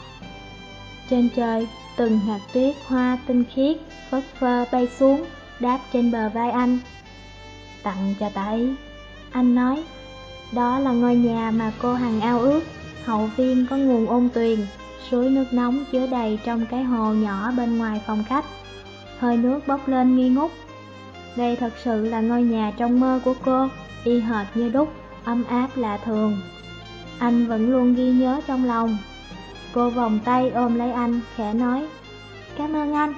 Trên trời, từng hạt tuyết hoa tinh khiết, phất phơ bay xuống, đáp trên bờ vai anh. Tặng cho Tạ Ý. Anh nói, đó là ngôi nhà mà cô hằng ao ước. Hậu viên có nguồn ôn tuyền, suối nước nóng chứa đầy trong cái hồ nhỏ bên ngoài phòng khách. Hơi nước bốc lên nghi ngút. Đây thật sự là ngôi nhà trong mơ của cô, y hệt như đúc, ấm áp lạ thường. Anh vẫn luôn ghi nhớ trong lòng. Cô vòng tay ôm lấy anh, khẽ nói, cảm ơn anh.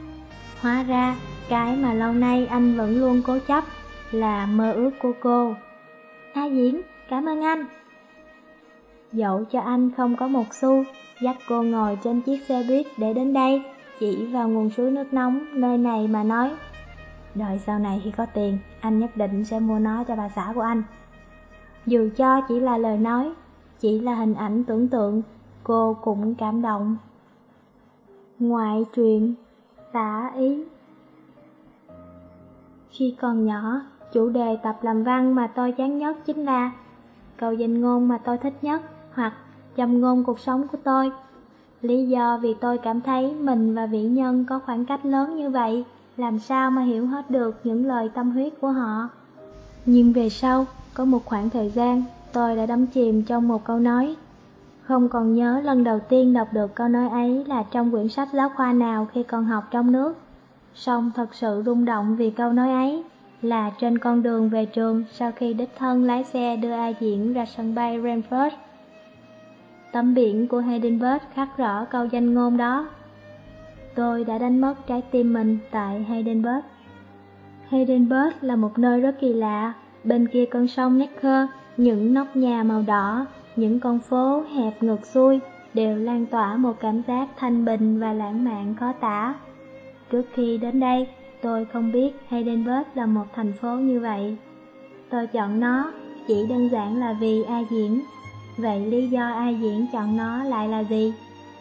Hóa ra, cái mà lâu nay anh vẫn luôn cố chấp là mơ ước của cô. A Diễn, cảm ơn anh. Dẫu cho anh không có một xu, dắt cô ngồi trên chiếc xe buýt để đến đây, chỉ vào nguồn suối nước nóng nơi này mà nói, đợi sau này khi có tiền, anh nhất định sẽ mua nó cho bà xã của anh. Dù cho chỉ là lời nói, chỉ là hình ảnh tưởng tượng, cô cũng cảm động. Ngoại truyện Tạ Ý. Khi còn nhỏ, chủ đề tập làm văn mà tôi chán nhất chính là câu danh ngôn mà tôi thích nhất, hoặc châm ngôn cuộc sống của tôi. Lý do vì tôi cảm thấy mình và vĩ nhân có khoảng cách lớn như vậy, làm sao mà hiểu hết được những lời tâm huyết của họ. Nhưng về sau, có một khoảng thời gian, tôi đã đắm chìm trong một câu nói. Không còn nhớ lần đầu tiên đọc được câu nói ấy là trong quyển sách giáo khoa nào khi còn học trong nước. Song thật sự rung động vì câu nói ấy là trên con đường về trường sau khi đích thân lái xe đưa A Diễn ra sân bay Frankfurt. Tấm biển của Heidelberg khắc rõ câu danh ngôn đó. Tôi đã đánh mất trái tim mình tại Heidelberg. Heidelberg là một nơi rất kỳ lạ. Bên kia con sông Neckar, những nóc nhà màu đỏ, những con phố hẹp ngược xuôi đều lan tỏa một cảm giác thanh bình và lãng mạn khó tả. Trước khi đến đây, tôi không biết Heidelberg là một thành phố như vậy. Tôi chọn nó chỉ đơn giản là vì A Diễn. Vậy lý do A Diễn chọn nó lại là gì?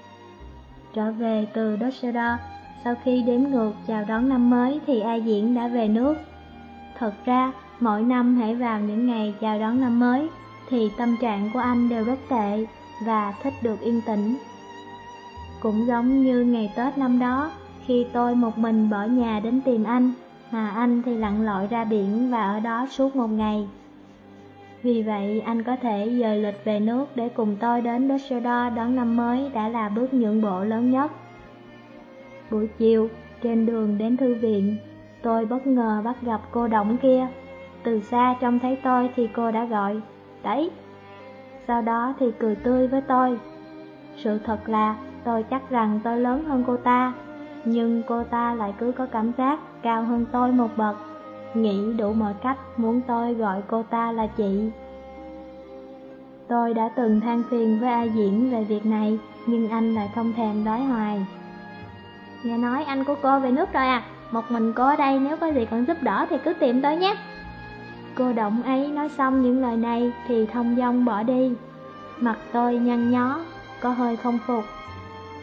Trở về từ Düsseldorf, sau khi đếm ngược chào đón năm mới thì A Diễn đã về nước. Thật ra, mỗi năm hãy vào những ngày chào đón năm mới thì tâm trạng của anh đều rất tệ và thích được yên tĩnh. Cũng giống như ngày Tết năm đó, khi tôi một mình bỏ nhà đến tìm anh, mà anh thì lặn lội ra biển và ở đó suốt một ngày. Vì vậy, anh có thể dời lịch về nước để cùng tôi đến Düsseldorf đón năm mới đã là bước nhượng bộ lớn nhất. Buổi chiều, trên đường đến thư viện, tôi bất ngờ bắt gặp cô Đổng kia. Từ xa trông thấy tôi thì cô đã gọi, đấy. Sau đó thì cười tươi với tôi. Sự thật là tôi chắc rằng tôi lớn hơn cô ta, nhưng cô ta lại cứ có cảm giác cao hơn tôi một bậc, nghĩ đủ mọi cách muốn tôi gọi cô ta là chị. Tôi đã từng than phiền với A Diễn về việc này, nhưng anh lại không thèm nói hoài. Nghe nói anh của cô về nước rồi à? Một mình cô ở đây, nếu có gì cần giúp đỡ thì cứ tìm tôi nhé. Cô Đổng ấy nói xong những lời này thì thong dong bỏ đi. Mặt tôi nhăn nhó, có hơi không phục.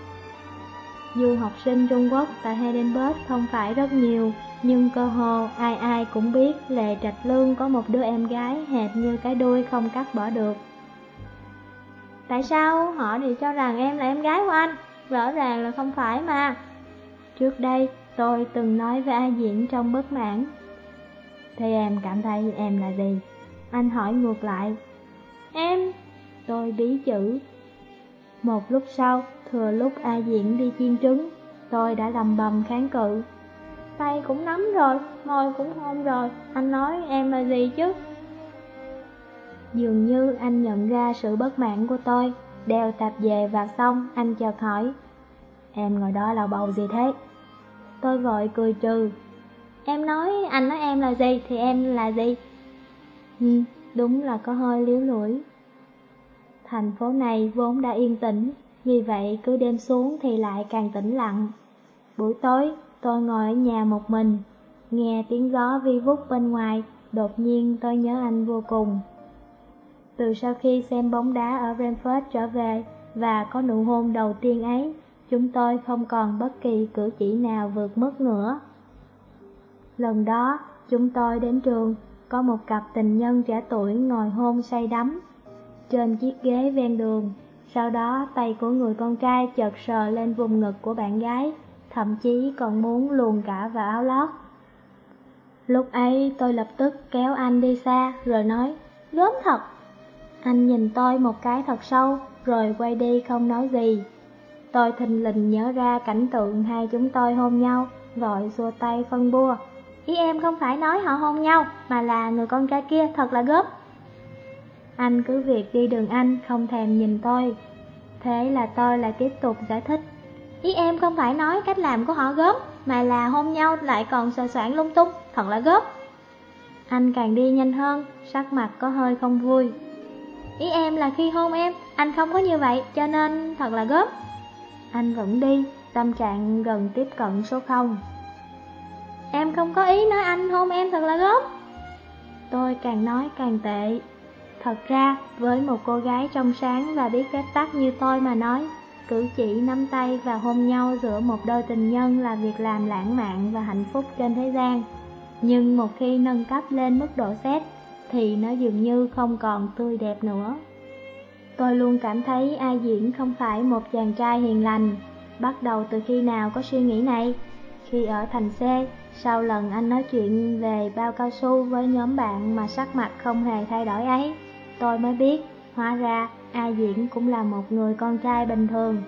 Du học sinh Trung Quốc tại Heidelberg không phải rất nhiều, nhưng cơ hồ ai ai cũng biết Lệ Trạch Lương có một đứa em gái hệt như cái đuôi không cắt bỏ được. Tại sao họ đều cho rằng em là em gái của anh? Rõ ràng là không phải mà. Trước đây tôi từng nói với A Diễn trong bất mãn. Thế em cảm thấy em là gì? Anh hỏi ngược lại. Em... Tôi bí chữ. Một lúc sau, thừa lúc A Diễn đi chiên trứng, tôi đã lầm bầm kháng cự. Tay cũng nắm rồi, môi cũng hôn rồi, anh nói em là gì chứ? Dường như anh nhận ra sự bất mãn của tôi, đeo tạp dề vào xong, anh chợt hỏi. Em ngồi đó lào bầu gì thế? Tôi vội cười trừ. Em nói anh nói em là gì thì em là gì? Ừ, đúng là có hơi líu lưỡi. Thành phố này vốn đã yên tĩnh, vì vậy cứ đêm xuống thì lại càng tĩnh lặng. Buổi tối, tôi ngồi ở nhà một mình, nghe tiếng gió vi vút bên ngoài, đột nhiên tôi nhớ anh vô cùng. Từ sau khi xem bóng đá ở Brentford trở về và có nụ hôn đầu tiên ấy, chúng tôi không còn bất kỳ cử chỉ nào vượt mức nữa. Lần đó, chúng tôi đến trường, có một cặp tình nhân trẻ tuổi ngồi hôn say đắm trên chiếc ghế ven đường. Sau đó tay của người con trai chợt sờ lên vùng ngực của bạn gái, thậm chí còn muốn luồn cả vào áo lót. Lúc ấy tôi lập tức kéo anh đi xa rồi nói, gớm thật. Anh nhìn tôi một cái thật sâu rồi quay đi không nói gì. Tôi thình lình nhớ ra cảnh tượng hai chúng tôi hôn nhau, vội xua tay phân bua. Ý em không phải nói họ hôn nhau, mà là người con trai kia thật là gớm. Anh cứ việc đi đường anh, không thèm nhìn tôi. Thế là tôi lại tiếp tục giải thích. Ý em không phải nói cách làm của họ gớm, mà là hôn nhau lại còn sờ soạng lung tung, thật là gớm. Anh càng đi nhanh hơn, sắc mặt có hơi không vui. Ý em là khi hôn em, anh không có như vậy, cho nên thật là gớm. Anh vẫn đi, tâm trạng gần tiếp cận số không. Em không có ý nói anh hôn em thật là gớm. Tôi càng nói càng tệ. Thật ra, với một cô gái trong sáng và biết phép tắc như tôi mà nói, cử chỉ nắm tay và hôn nhau giữa một đôi tình nhân là việc làm lãng mạn và hạnh phúc trên thế gian. Nhưng một khi nâng cấp lên mức độ xét, thì nó dường như không còn tươi đẹp nữa. Tôi luôn cảm thấy A Diễn không phải một chàng trai hiền lành. Bắt đầu từ khi nào có suy nghĩ này? Khi ở thành C, sau lần anh nói chuyện về bao cao su với nhóm bạn mà sắc mặt không hề thay đổi ấy, tôi mới biết, hóa ra A Diễn cũng là một người con trai bình thường.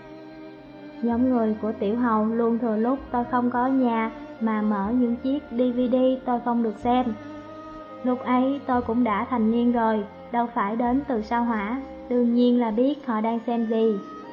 Nhóm người của Tiểu Hầu luôn thừa lúc tôi không có nhà mà mở những chiếc đê vê đê tôi không được xem. Lúc ấy tôi cũng đã thành niên rồi, đâu phải đến từ sao hỏa, đương nhiên là biết họ đang xem gì.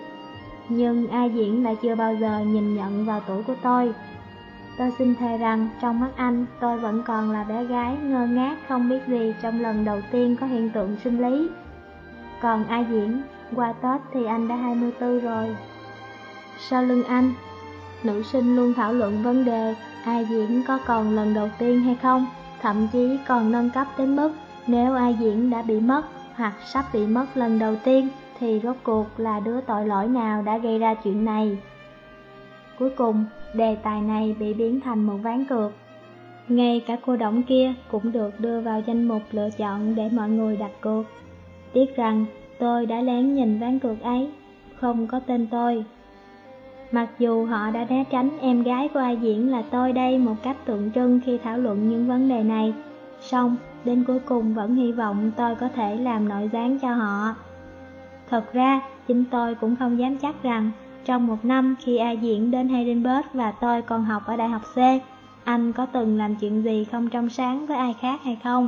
Nhưng A Diễn lại chưa bao giờ nhìn nhận vào tuổi của tôi. Tôi xin thề rằng trong mắt anh tôi vẫn còn là bé gái ngơ ngác không biết gì trong lần đầu tiên có hiện tượng sinh lý. Còn A Diễn, qua Tết thì anh đã hai mươi tư rồi. Sau lưng anh, nữ sinh luôn thảo luận vấn đề A Diễn có còn lần đầu tiên hay không, thậm chí còn nâng cấp đến mức nếu A Diễn đã bị mất hoặc sắp bị mất lần đầu tiên thì rốt cuộc là đứa tội lỗi nào đã gây ra chuyện này. Cuối cùng, đề tài này bị biến thành một ván cược. Ngay cả cô Đổng kia cũng được đưa vào danh mục lựa chọn để mọi người đặt cược. Tiếc rằng tôi đã lén nhìn ván cược ấy, không có tên tôi. Mặc dù họ đã né tránh em gái của A Diễn là tôi đây một cách tượng trưng khi thảo luận những vấn đề này, song đến cuối cùng vẫn hy vọng tôi có thể làm nội gián cho họ. Thật ra, chính tôi cũng không dám chắc rằng trong một năm khi A Diễn đến Heidelberg và tôi còn học ở Đại học C, anh có từng làm chuyện gì không trong sáng với ai khác hay không.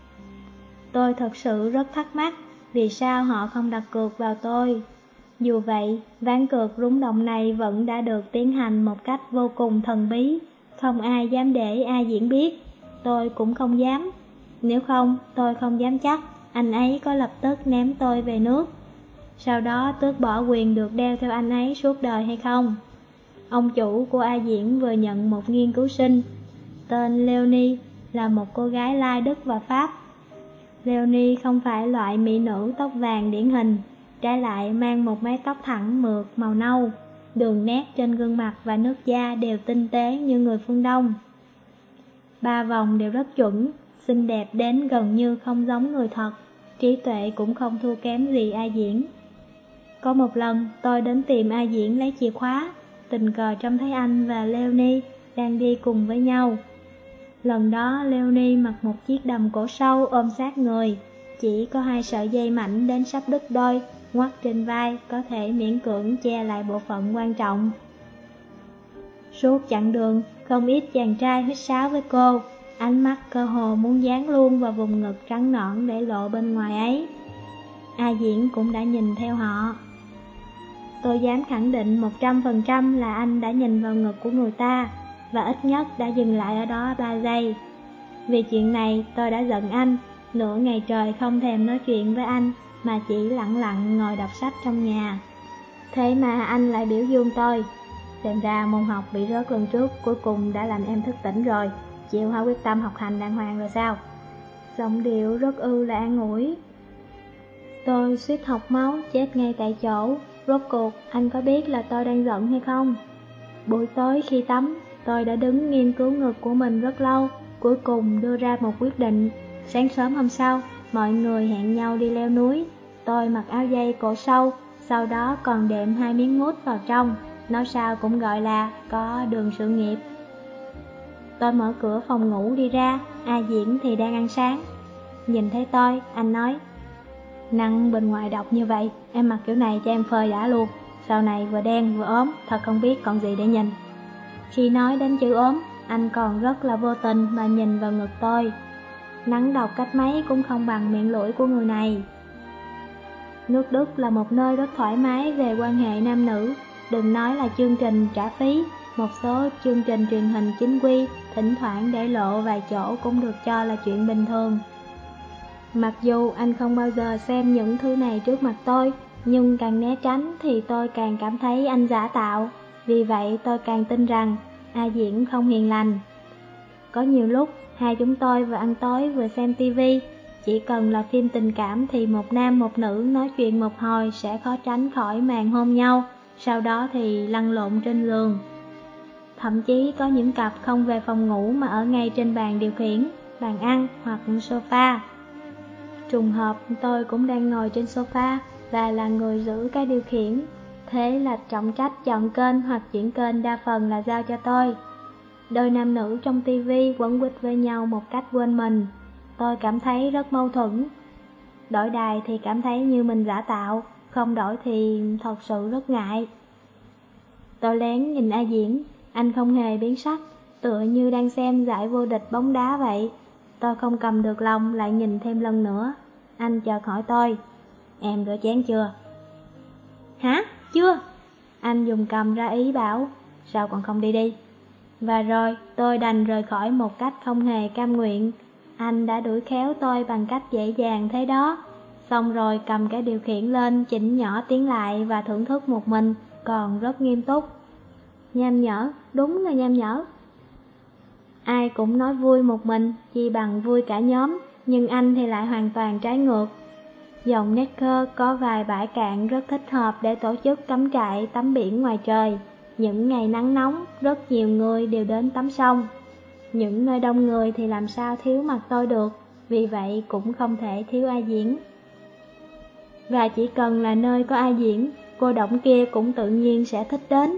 Tôi thật sự rất thắc mắc vì sao họ không đặt cược vào tôi. Dù vậy, ván cược rúng động này vẫn đã được tiến hành một cách vô cùng thần bí, không ai dám để A Diễn biết, tôi cũng không dám. Nếu không, tôi không dám chắc anh ấy có lập tức ném tôi về nước, sau đó tước bỏ quyền được đeo theo anh ấy suốt đời hay không. Ông chủ của A Diễn vừa nhận một nghiên cứu sinh, tên Leonie, là một cô gái Lai Đức và Pháp. Leonie không phải loại mỹ nữ tóc vàng điển hình, trái lại mang một mái tóc thẳng mượt màu nâu, Đường nét trên gương mặt và nước da đều tinh tế như người phương Đông. Ba vòng đều rất chuẩn, xinh đẹp đến gần như không giống người thật, trí tuệ cũng không thua kém gì A Diễn. Có một lần tôi đến tìm A Diễn lấy chìa khóa, tình cờ trông thấy anh và Leonie đang đi cùng với nhau. Lần đó Leonie mặc một chiếc đầm cổ sâu ôm sát người, chỉ có hai sợi dây mảnh đến sắp đứt đôi, ngoắt trên vai có thể miễn cưỡng che lại bộ phận quan trọng. Suốt chặng đường, không ít chàng trai huýt sáo với cô, ánh mắt cơ hồ muốn dán luôn vào vùng ngực trắng nõn để lộ bên ngoài ấy. A Diễn cũng đã nhìn theo họ. Tôi dám khẳng định một trăm phần trăm là anh đã nhìn vào ngực của người ta, và ít nhất đã dừng lại ở đó ba giây. Vì chuyện này tôi đã giận anh, nửa ngày trời không thèm nói chuyện với anh, mà chỉ lặng lặng ngồi đọc sách trong nhà. Thế mà anh lại biểu dương tôi. Xem ra môn học bị rớt lần trước cuối cùng đã làm em thức tỉnh rồi, chịu hạ quyết tâm học hành đàng hoàng rồi sao? Giọng điệu rất ư là an ủi. Tôi suýt học máu chết ngay tại chỗ. Rốt cuộc anh có biết là tôi đang giận hay không? Buổi tối khi tắm, tôi đã đứng nghiên cứu ngực của mình rất lâu, cuối cùng đưa ra một quyết định. Sáng sớm hôm sau, mọi người hẹn nhau đi leo núi. Tôi mặc áo dây cổ sâu, sau đó còn đệm hai miếng mút vào trong, nói sao cũng gọi là có đường sự nghiệp. Tôi mở cửa phòng ngủ đi ra, A Diễn thì đang ăn sáng. Nhìn thấy tôi, anh nói: Nắng bên ngoài độc như vậy, em mặc kiểu này cho em phơi đã luôn. Sau này vừa đen vừa ốm, thật không biết còn gì để nhìn. Khi nói đến chữ ốm, anh còn rất là vô tình mà nhìn vào ngực tôi. Nắng độc cách mấy cũng không bằng miệng lưỡi của người này. Nước Đức là một nơi rất thoải mái về quan hệ nam nữ. Đừng nói là chương trình trả phí, một số chương trình truyền hình chính quy thỉnh thoảng để lộ vài chỗ cũng được cho là chuyện bình thường. Mặc dù anh không bao giờ xem những thứ này trước mặt tôi, nhưng càng né tránh thì tôi càng cảm thấy anh giả tạo. Vì vậy tôi càng tin rằng A Diễn không hiền lành. Có nhiều lúc hai chúng tôi vừa ăn tối vừa xem tivi. Chỉ cần là phim tình cảm thì một nam một nữ nói chuyện một hồi sẽ khó tránh khỏi màn hôn nhau, sau đó thì lăn lộn trên giường. Thậm chí có những cặp không về phòng ngủ mà ở ngay trên bàn điều khiển, bàn ăn hoặc sofa. Trùng hợp tôi cũng đang ngồi trên sofa và là người giữ cái điều khiển, thế là trọng trách chọn kênh hoặc chuyển kênh đa phần là giao cho tôi. Đôi nam nữ trong tivi quấn quýt với nhau một cách quên mình. Tôi cảm thấy rất mâu thuẫn. Đổi đài thì cảm thấy như mình giả tạo, không đổi thì thật sự rất ngại. Tôi lén nhìn A Diễn, anh không hề biến sắc, tựa như đang xem giải vô địch bóng đá vậy. Tôi không cầm được lòng lại nhìn thêm lần nữa. Anh chợt hỏi tôi: Em rửa chén chưa? Hả? Chưa? Anh dùng cầm ra ý bảo: Sao còn không đi đi? Và rồi tôi đành rời khỏi một cách không hề cam nguyện. Anh đã đuổi khéo tôi bằng cách dễ dàng thế đó. Xong rồi cầm cái điều khiển lên chỉnh nhỏ tiếng lại và thưởng thức một mình, còn rất nghiêm túc. Nham nhở, đúng là nham nhở. Ai cũng nói vui một mình, chi bằng vui cả nhóm, nhưng anh thì lại hoàn toàn trái ngược. Dòng Neckar có vài bãi cạn rất thích hợp để tổ chức cắm trại tắm biển ngoài trời. Những ngày nắng nóng, rất nhiều người đều đến tắm sông. Những nơi đông người thì làm sao thiếu mặt tôi được, vì vậy cũng không thể thiếu A Diễn. Và chỉ cần là nơi có A Diễn, cô Đổng kia cũng tự nhiên sẽ thích đến.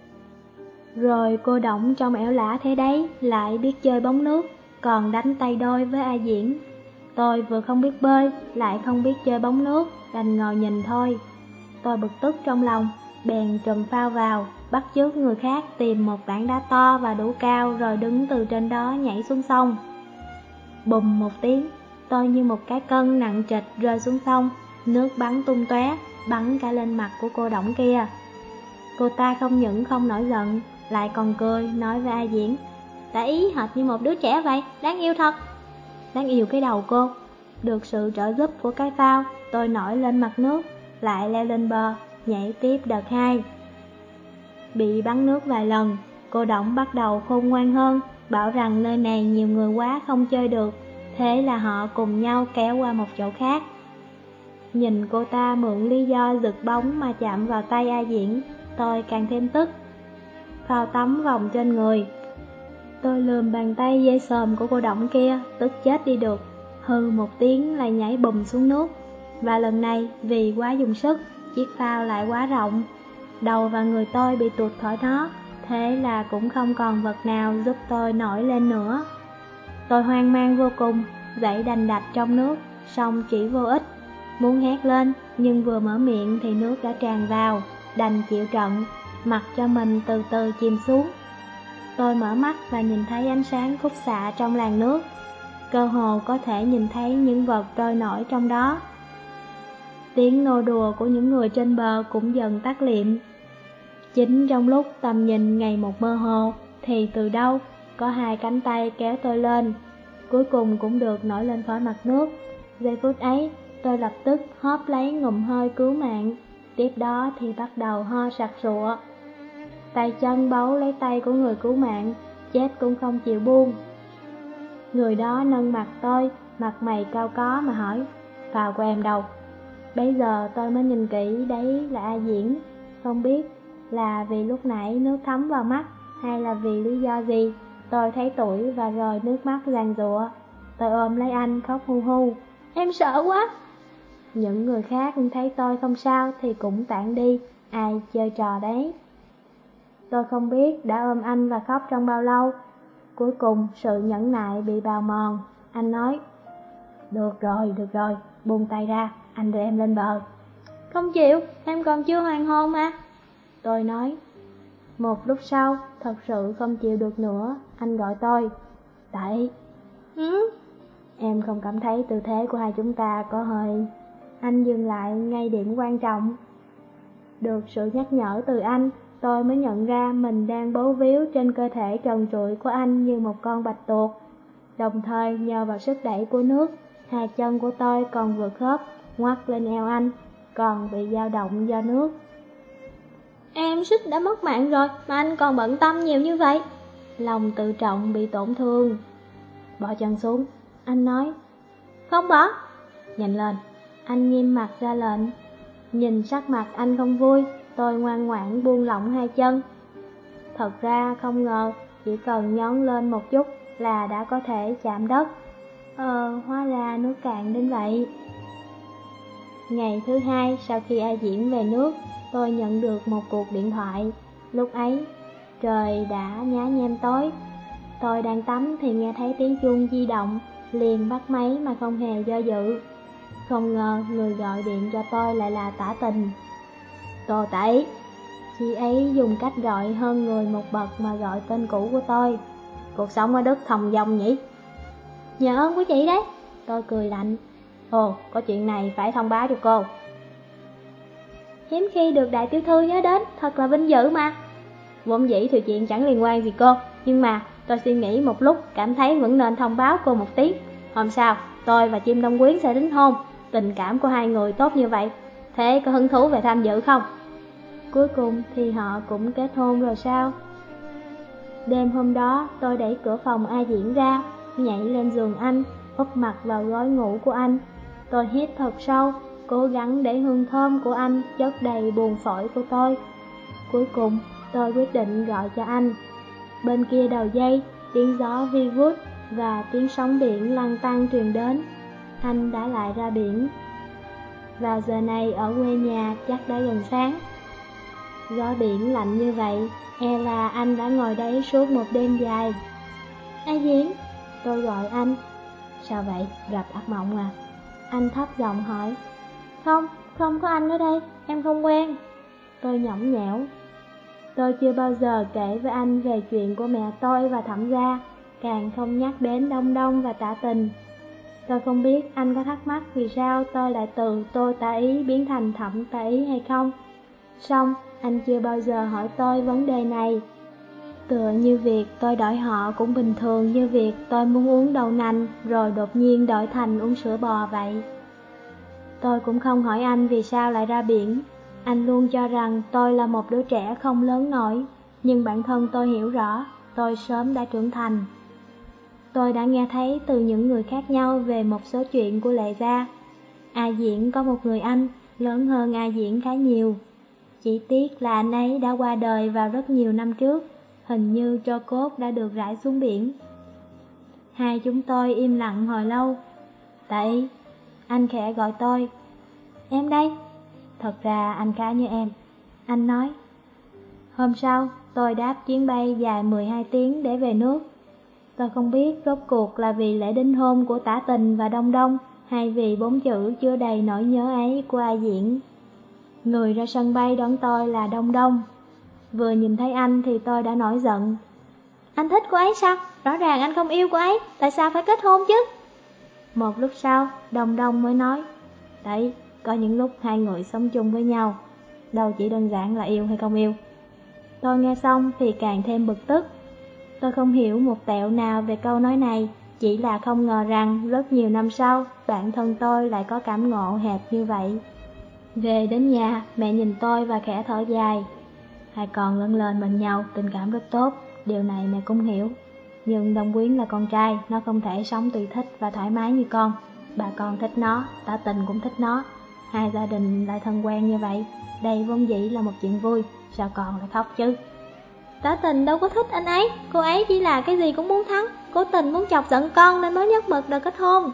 Rồi cô Đổng trong ẻo lả thế đấy, lại biết chơi bóng nước, còn đánh tay đôi với A Diễn. Tôi vừa không biết bơi, lại không biết chơi bóng nước, đành ngồi nhìn thôi. Tôi bực tức trong lòng, bèn trùm phao vào, bắt chước người khác tìm một tảng đá to và đủ cao rồi đứng từ trên đó nhảy xuống sông. Bùm một tiếng, tôi như một cái cân nặng trịch rơi xuống sông, nước bắn tung tóe, bắn cả lên mặt của cô Đổng kia. Cô ta không những không nổi giận, lại còn cười nói với A Diễn: Tả ý hệt như một đứa trẻ vậy, đáng yêu thật. Đáng yêu cái đầu cô. Được sự trợ giúp của cái phao, tôi nổi lên mặt nước, lại leo lên bờ, nhảy tiếp đợt hai. Bị bắn nước vài lần, cô Đổng bắt đầu khôn ngoan hơn, bảo rằng nơi này nhiều người quá không chơi được, thế là họ cùng nhau kéo qua một chỗ khác. Nhìn cô ta mượn lý do giật bóng mà chạm vào tay A Diễn, tôi càng thêm tức. Phao tắm vòng trên người. Tôi lườm bàn tay dây xồm của cô động kia, tức chết đi được. Hừ một tiếng lại nhảy bùm xuống nước. Và lần này vì quá dùng sức, chiếc phao lại quá rộng. Đầu và người tôi bị tuột khỏi nó, thế là cũng không còn vật nào giúp tôi nổi lên nữa. Tôi hoang mang vô cùng, dãy đành đạch trong nước, song chỉ vô ích. Muốn hét lên, nhưng vừa mở miệng thì nước đã tràn vào, đành chịu trận, mặc cho mình từ từ chìm xuống. Tôi mở mắt và nhìn thấy ánh sáng khúc xạ trong làn nước. Cơ hồ có thể nhìn thấy những vật trôi nổi trong đó. Tiếng nô đùa của những người trên bờ cũng dần tắt liệm. Chính trong lúc tầm nhìn ngày một mơ hồ, thì từ đâu có hai cánh tay kéo tôi lên, cuối cùng cũng được nổi lên khỏi mặt nước. Giây phút ấy, tôi lập tức hóp lấy ngụm hơi cứu mạng, tiếp đó thì bắt đầu ho sặc sụa. Tay chân bấu lấy tay của người cứu mạng, chết cũng không chịu buông. Người đó nâng mặt tôi, mặt mày cao có mà hỏi, phao của em đâu? Bây giờ tôi mới nhìn kỹ đấy là A Diễn. Không biết là vì lúc nãy nước thấm vào mắt hay là vì lý do gì, tôi thấy tủi và rồi nước mắt giàn giụa. Tôi ôm lấy anh khóc hu hu. Em sợ quá. Những người khác thấy tôi không sao thì cũng tản đi, ai chơi trò đấy. Tôi không biết đã ôm anh và khóc trong bao lâu. Cuối cùng sự nhẫn nại bị bào mòn. Anh nói, được rồi, được rồi, buông tay ra, anh đưa em lên bờ. Không chịu, em còn chưa hoàn hồn mà. Tôi nói. Một lúc sau, thật sự không chịu được nữa, anh gọi tôi. Tại ừ? Em không cảm thấy tư thế của hai chúng ta có hơi... Anh dừng lại ngay điểm quan trọng. Được sự nhắc nhở từ anh, tôi mới nhận ra mình đang bấu víu trên cơ thể trần trụi của anh như một con bạch tuộc. Đồng thời nhờ vào sức đẩy của nước, hai chân của tôi còn vượt khớp, ngoắt lên eo anh, còn bị dao động do nước. Em suýt đã mất mạng rồi mà anh còn bận tâm nhiều như vậy. Lòng tự trọng bị tổn thương. Bỏ chân xuống, anh nói. Không bỏ. Nhanh lên. Anh nghiêm mặt ra lệnh. Nhìn sắc mặt anh không vui, tôi ngoan ngoãn buông lỏng hai chân. Thật ra không ngờ, chỉ cần nhón lên một chút là đã có thể chạm đất. Ờ, hóa ra nước cạn đến vậy. Ngày thứ hai sau khi A Diễn về nước, tôi nhận được một cuộc điện thoại. Lúc ấy, trời đã nhá nhem tối. Tôi đang tắm thì nghe thấy tiếng chuông di động, liền bắt máy mà không hề do dự. Không ngờ người gọi điện cho tôi lại là Tả Tình. Tô Tẩy. Chị ấy dùng cách gọi hơn người một bậc mà gọi tên cũ của tôi. Cuộc sống ở Đức thong dong nhỉ? Nhờ ơn của chị đấy. Tôi cười lạnh. Ồ, có chuyện này phải thông báo cho cô. Hiếm khi được đại tiểu thư nhớ đến, thật là vinh dự mà. Vốn dĩ thì chuyện chẳng liên quan gì cô, nhưng mà tôi suy nghĩ một lúc, cảm thấy vẫn nên thông báo cô một tiếng. Hôm sau, tôi và Chim Đông Quyến sẽ đính hôn. Tình cảm của hai người tốt như vậy, thế có hứng thú về tham dự không? Cuối cùng thì họ cũng kết hôn rồi sao? Đêm hôm đó, tôi đẩy cửa phòng A Diễn ra, nhảy lên giường anh, úp mặt vào gối ngủ của anh. Tôi hít thật sâu, cố gắng để hương thơm của anh chất đầy buồng phổi của tôi. Cuối cùng, tôi quyết định gọi cho anh. Bên kia đầu dây, tiếng gió vi vút và tiếng sóng biển lăn tăn truyền đến. Anh đã lại ra biển. Vào giờ này ở quê nhà chắc đã gần sáng. Gió biển lạnh như vậy, e là anh đã ngồi đấy suốt một đêm dài. A Diễn, tôi gọi anh. Sao vậy, gặp ác mộng à? Anh thấp giọng hỏi. Không, không có anh ở đây, em không quen. Tôi nhõng nhẽo. Tôi chưa bao giờ kể với anh về chuyện của mẹ tôi và Thẩm gia, càng không nhắc đến Đông Đông và Tả Tình. Tôi không biết anh có thắc mắc vì sao tôi lại từ Tô Tả Ý biến thành Thẩm Tả Ý hay không. Xong, anh chưa bao giờ hỏi tôi vấn đề này. Tựa như việc tôi đổi họ cũng bình thường như việc tôi muốn uống đậu nành rồi đột nhiên đổi thành uống sữa bò vậy. Tôi cũng không hỏi anh vì sao lại ra biển. Anh luôn cho rằng tôi là một đứa trẻ không lớn nổi, nhưng bản thân tôi hiểu rõ, tôi sớm đã trưởng thành. Tôi đã nghe thấy từ những người khác nhau về một số chuyện của Lệ gia. A Diễn có một người anh, lớn hơn A Diễn khá nhiều. Chỉ tiếc là anh ấy đã qua đời vào rất nhiều năm trước, hình như tro cốt đã được rải xuống biển. Hai chúng tôi im lặng hồi lâu. Tạ Ý, anh khẽ gọi tôi. Em đây. Thật ra anh khá như em. Anh nói. Hôm sau, tôi đáp chuyến bay dài mười hai tiếng để về nước. Tôi không biết rốt cuộc là vì lễ đính hôn của Tả Tình và Đông Đông, hay vì bốn chữ chứa đầy nỗi nhớ ấy của A Diễn. Người ra sân bay đón tôi là Đông Đông. Vừa nhìn thấy anh thì tôi đã nổi giận. Anh thích cô ấy sao? Rõ ràng anh không yêu cô ấy, tại sao phải kết hôn chứ? Một lúc sau, Đông Đông mới nói. Đấy, có những lúc hai người sống chung với nhau, đâu chỉ đơn giản là yêu hay không yêu. Tôi nghe xong thì càng thêm bực tức. Tôi không hiểu một tẹo nào về câu nói này, chỉ là không ngờ rằng rất nhiều năm sau, bản thân tôi lại có cảm ngộ hẹp như vậy. Về đến nhà, mẹ nhìn tôi và khẽ thở dài. Hai con lớn lên bên nhau, tình cảm rất tốt, điều này mẹ cũng hiểu. Nhưng Đông Quyến là con trai, nó không thể sống tùy thích và thoải mái như con. Bà con thích nó, Tả Tình cũng thích nó. Hai gia đình lại thân quen như vậy, đây vốn dĩ là một chuyện vui, sao con lại khóc chứ? Tả Tình đâu có thích anh ấy, cô ấy chỉ là cái gì cũng muốn thắng, cố tình muốn chọc giận con nên mới nhất mực đòi kết hôn.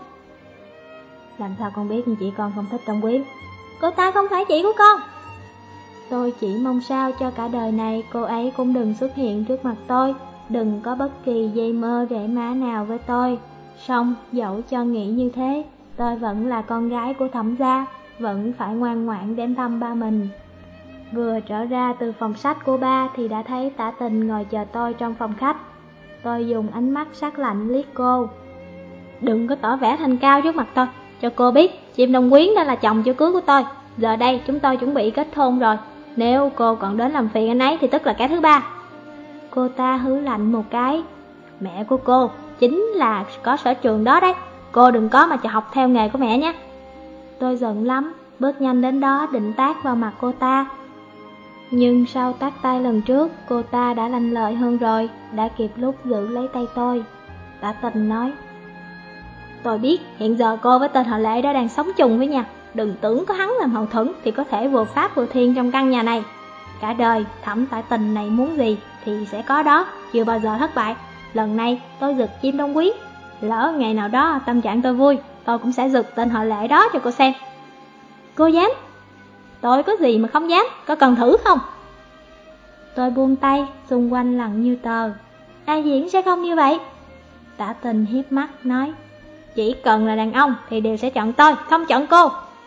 Làm sao con biết chị con không thích Đông Quyến? Cô ta không phải chị của con. Tôi chỉ mong sao cho cả đời này cô ấy cũng đừng xuất hiện trước mặt tôi, đừng có bất kỳ dây mơ rễ má nào với tôi. Song dẫu cho nghĩ như thế, tôi vẫn là con gái của Thẩm gia, vẫn phải ngoan ngoãn đến thăm ba mình. Vừa trở ra từ phòng sách của ba thì đã thấy Tả Tình ngồi chờ tôi trong phòng khách. Tôi dùng ánh mắt sắc lạnh liếc cô. Đừng có tỏ vẻ thành cao trước mặt tôi, cho cô biết chim Đông Quyến đã là chồng chưa cưới của tôi. Giờ đây chúng tôi chuẩn bị kết hôn rồi, nếu cô còn đến làm phiền anh ấy thì tức là kẻ thứ ba. Cô ta hứ lạnh một cái. Mẹ của cô chính là có sở trường đó đấy, cô đừng có mà cho học theo nghề của mẹ nhé. Tôi giận lắm, bước nhanh đến đó định tát vào mặt cô ta. Nhưng sau tát tay lần trước, cô ta đã lanh lợi hơn rồi, đã kịp lúc giữ lấy tay tôi. Tả Tình nói. Tôi biết hiện giờ cô với tên họ Lệ đó đang sống chung với nhau, đừng tưởng có hắn làm hậu thuẫn thì có thể vừa pháp vừa thiên trong căn nhà này. Cả đời Thẩm Tả Tình này muốn gì thì sẽ có đó, chưa bao giờ thất bại. Lần này tôi giật chim Đông Quyến, lỡ ngày nào đó tâm trạng tôi vui, tôi cũng sẽ giật tên họ Lệ đó cho cô xem. Cô dám? Tôi có gì mà không dám, có cần thử không? Tôi buông tay, xung quanh lặng như tờ. A Diễn sẽ không như vậy. Tả Tình hiếp mắt nói. Chỉ cần là đàn ông thì đều sẽ chọn tôi, không chọn cô.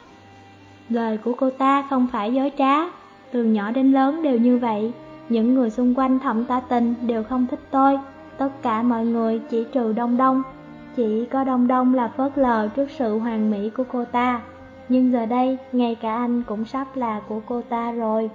Lời của cô ta không phải dối trá, từ nhỏ đến lớn đều như vậy. Những người xung quanh Thẩm Tả Tình đều không thích tôi, tất cả mọi người chỉ trừ Đông Đông. Chỉ có Đông Đông là phớt lờ trước sự hoàn mỹ của cô ta. Nhưng giờ đây, ngay cả anh cũng sắp là của cô ta rồi.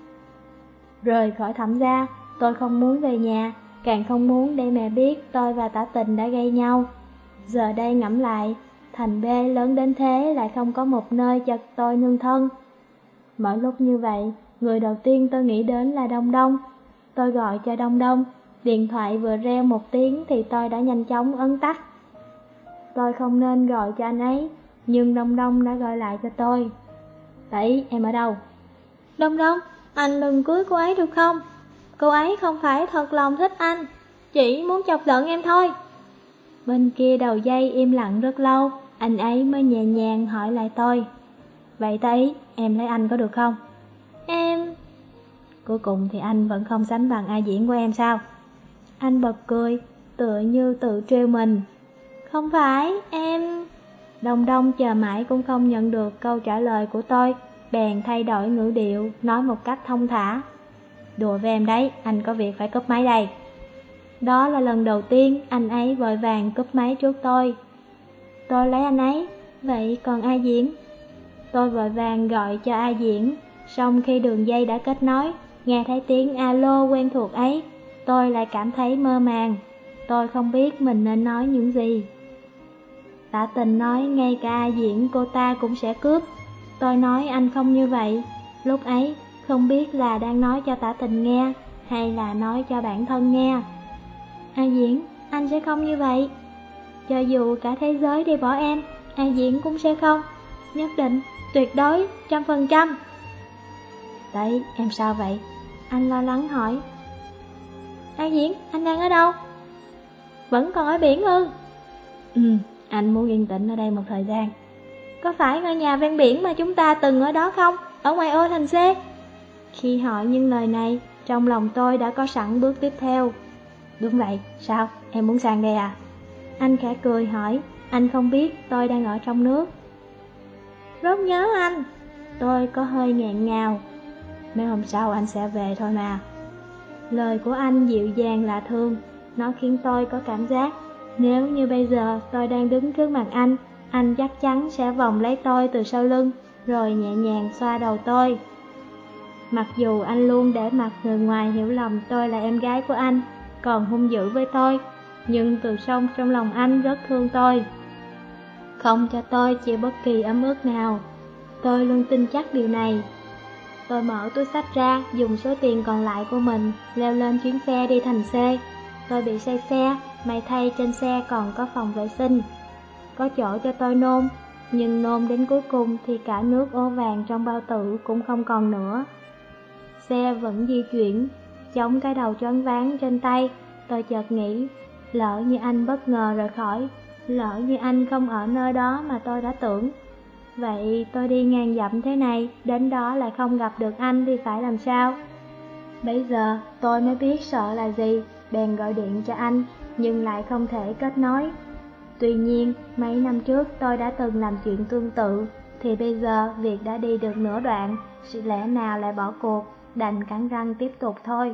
Rời khỏi Thẩm gia, tôi không muốn về nhà, càng không muốn để mẹ biết tôi và Tả Tình đã gây nhau. Giờ đây ngẫm lại, thành bê lớn đến thế lại không có một nơi cho tôi nương thân. Mỗi lúc như vậy, người đầu tiên tôi nghĩ đến là Đông Đông. Tôi gọi cho Đông Đông, điện thoại vừa reo một tiếng thì tôi đã nhanh chóng ấn tắt. Tôi không nên gọi cho anh ấy, nhưng Đông Đông đã gọi lại cho tôi. Đấy, em ở đâu? Đông Đông, anh đừng cưới cô ấy được không? Cô ấy không phải thật lòng thích anh, chỉ muốn chọc giận em thôi. Bên kia đầu dây im lặng rất lâu, anh ấy mới nhẹ nhàng hỏi lại tôi. Vậy ta Ý, em lấy anh có được không? Em... Cuối cùng thì anh vẫn không sánh bằng A Diễn của em sao? Anh bật cười, tựa như tự trêu mình. Không phải, em... Đông Đông chờ mãi cũng không nhận được câu trả lời của tôi, bèn thay đổi ngữ điệu, nói một cách thông thả. Đùa với em đấy, anh có việc phải cúp máy đây. Đó là lần đầu tiên anh ấy vội vàng cúp máy trước tôi. Tôi lấy anh ấy, vậy còn A Diễn? Tôi vội vàng gọi cho A Diễn, song khi đường dây đã kết nối, nghe thấy tiếng alo quen thuộc ấy, tôi lại cảm thấy mơ màng. Tôi không biết mình nên nói những gì. Tả Tình nói ngay cả A Diễn cô ta cũng sẽ cướp. Tôi nói anh không như vậy. Lúc ấy không biết là đang nói cho Tả Tình nghe hay là nói cho bản thân nghe. A Diễn, anh sẽ không như vậy. Cho dù cả thế giới đi bỏ em, A Diễn cũng sẽ không. Nhất định, tuyệt đối, trăm phần trăm. Đấy, em sao vậy? Anh lo lắng hỏi. A Diễn, anh đang ở đâu? Vẫn còn ở biển ư? Ừ, anh muốn yên tĩnh ở đây một thời gian. Có phải ngôi nhà ven biển mà chúng ta từng ở đó không? Ở ngoài ô thành C? Khi hỏi những lời này, trong lòng tôi đã có sẵn bước tiếp theo. Đúng vậy, sao? Em muốn sang đây à? Anh khẽ cười hỏi, anh không biết tôi đang ở trong nước. Rất nhớ anh. Tôi có hơi nghẹn ngào. Mấy hôm sau anh sẽ về thôi mà. Lời của anh dịu dàng lạ thương, nó khiến tôi có cảm giác nếu như bây giờ tôi đang đứng trước mặt anh, anh chắc chắn sẽ vòng lấy tôi từ sau lưng, rồi nhẹ nhàng xoa đầu tôi. Mặc dù anh luôn để mặc người ngoài hiểu lầm tôi là em gái của anh, còn hung dữ với tôi, nhưng từ sâu trong lòng anh rất thương tôi, không cho tôi chịu bất kỳ ấm ức nào. Tôi luôn tin chắc điều này. Tôi mở túi xách ra, dùng số tiền còn lại của mình, leo lên chuyến xe đi thành C. Tôi bị say xe, may thay trên xe còn có phòng vệ sinh. Có chỗ cho tôi nôn, nhưng nôn đến cuối cùng thì cả nước ố vàng trong bao tử cũng không còn nữa. Xe vẫn di chuyển, chống cái đầu choáng váng trên tay. Tôi chợt nghĩ, lỡ như anh bất ngờ rời khỏi, lỡ như anh không ở nơi đó mà tôi đã tưởng. Vậy tôi đi ngàn dặm thế này, đến đó lại không gặp được anh thì phải làm sao? Bây giờ tôi mới biết sợ là gì, bèn gọi điện cho anh, nhưng lại không thể kết nối. Tuy nhiên, mấy năm trước tôi đã từng làm chuyện tương tự, thì bây giờ việc đã đi được nửa đoạn, sự lẽ nào lại bỏ cuộc, đành cắn răng tiếp tục thôi.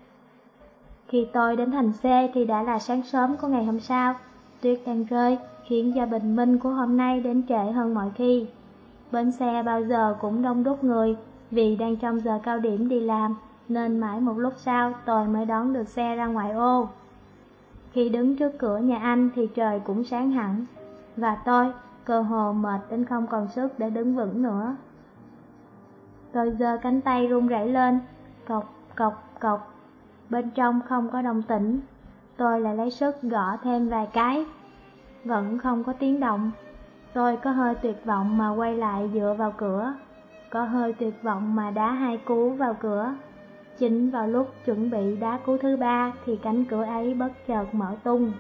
Khi tôi đến thành C thì đã là sáng sớm của ngày hôm sau. Tuyết đang rơi, khiến cho bình minh của hôm nay đến trễ hơn mọi khi. Bến xe bao giờ cũng đông đúc người, vì đang trong giờ cao điểm đi làm, nên mãi một lúc sau tôi mới đón được xe ra ngoại ô. Khi đứng trước cửa nhà anh thì trời cũng sáng hẳn, và tôi cơ hồ mệt đến không còn sức để đứng vững nữa. Tôi giơ cánh tay run rẩy lên, cộc cộc cộc. Bên trong không có động tĩnh. Tôi lại lấy sức gõ thêm vài cái, vẫn không có tiếng động. Tôi có hơi tuyệt vọng mà quay lại dựa vào cửa, có hơi tuyệt vọng mà đá hai cú vào cửa. Chính vào lúc chuẩn bị đá cú thứ ba thì cánh cửa ấy bất chợt mở tung.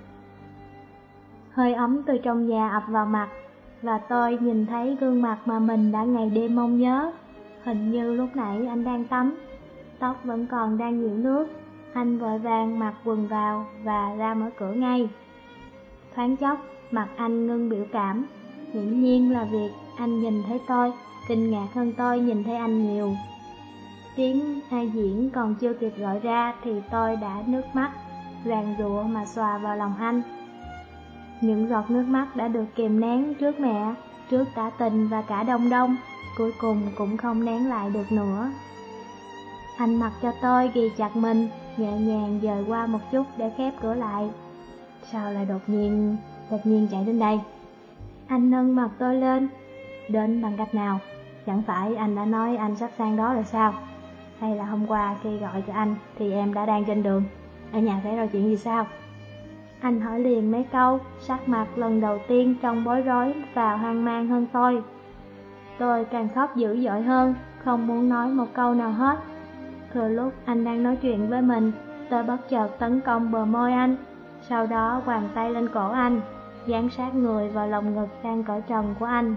Hơi ấm từ trong nhà ập vào mặt, và tôi nhìn thấy gương mặt mà mình đã ngày đêm mong nhớ. Hình như lúc nãy anh đang tắm, tóc vẫn còn đang nhiễm nước. Anh vội vàng mặc quần vào và ra mở cửa ngay. Thoáng chốc, mặt anh ngưng biểu cảm. Hiển nhiên là việc anh nhìn thấy tôi, kinh ngạc hơn tôi nhìn thấy anh nhiều. Tiếng A Diễn còn chưa kịp gọi ra thì tôi đã nước mắt ràn rụa mà xòa vào lòng anh. Những giọt nước mắt đã được kìm nén trước mẹ, trước tả tình và cả Đông Đông, cuối cùng cũng không nén lại được nữa. Anh mặc cho tôi ghi chặt mình, nhẹ nhàng dời qua một chút để khép cửa lại. Sao lại đột nhiên, đột nhiên chạy đến đây? Anh nâng mặt tôi lên. Đến bằng cách nào? Chẳng phải anh đã nói anh sắp sang đó rồi sao? Hay là hôm qua khi gọi cho anh thì em đã đang trên đường? Ở nhà xảy ra chuyện gì sao? Anh hỏi liền mấy câu, sắc mặt lần đầu tiên trong bối rối và hoang mang hơn tôi. Tôi càng khóc dữ dội hơn, không muốn nói một câu nào hết. Thừa lúc anh đang nói chuyện với mình, tôi bất chợt tấn công bờ môi anh, sau đó quàng tay lên cổ anh, dán sát người vào lồng ngực đang cởi trần của anh.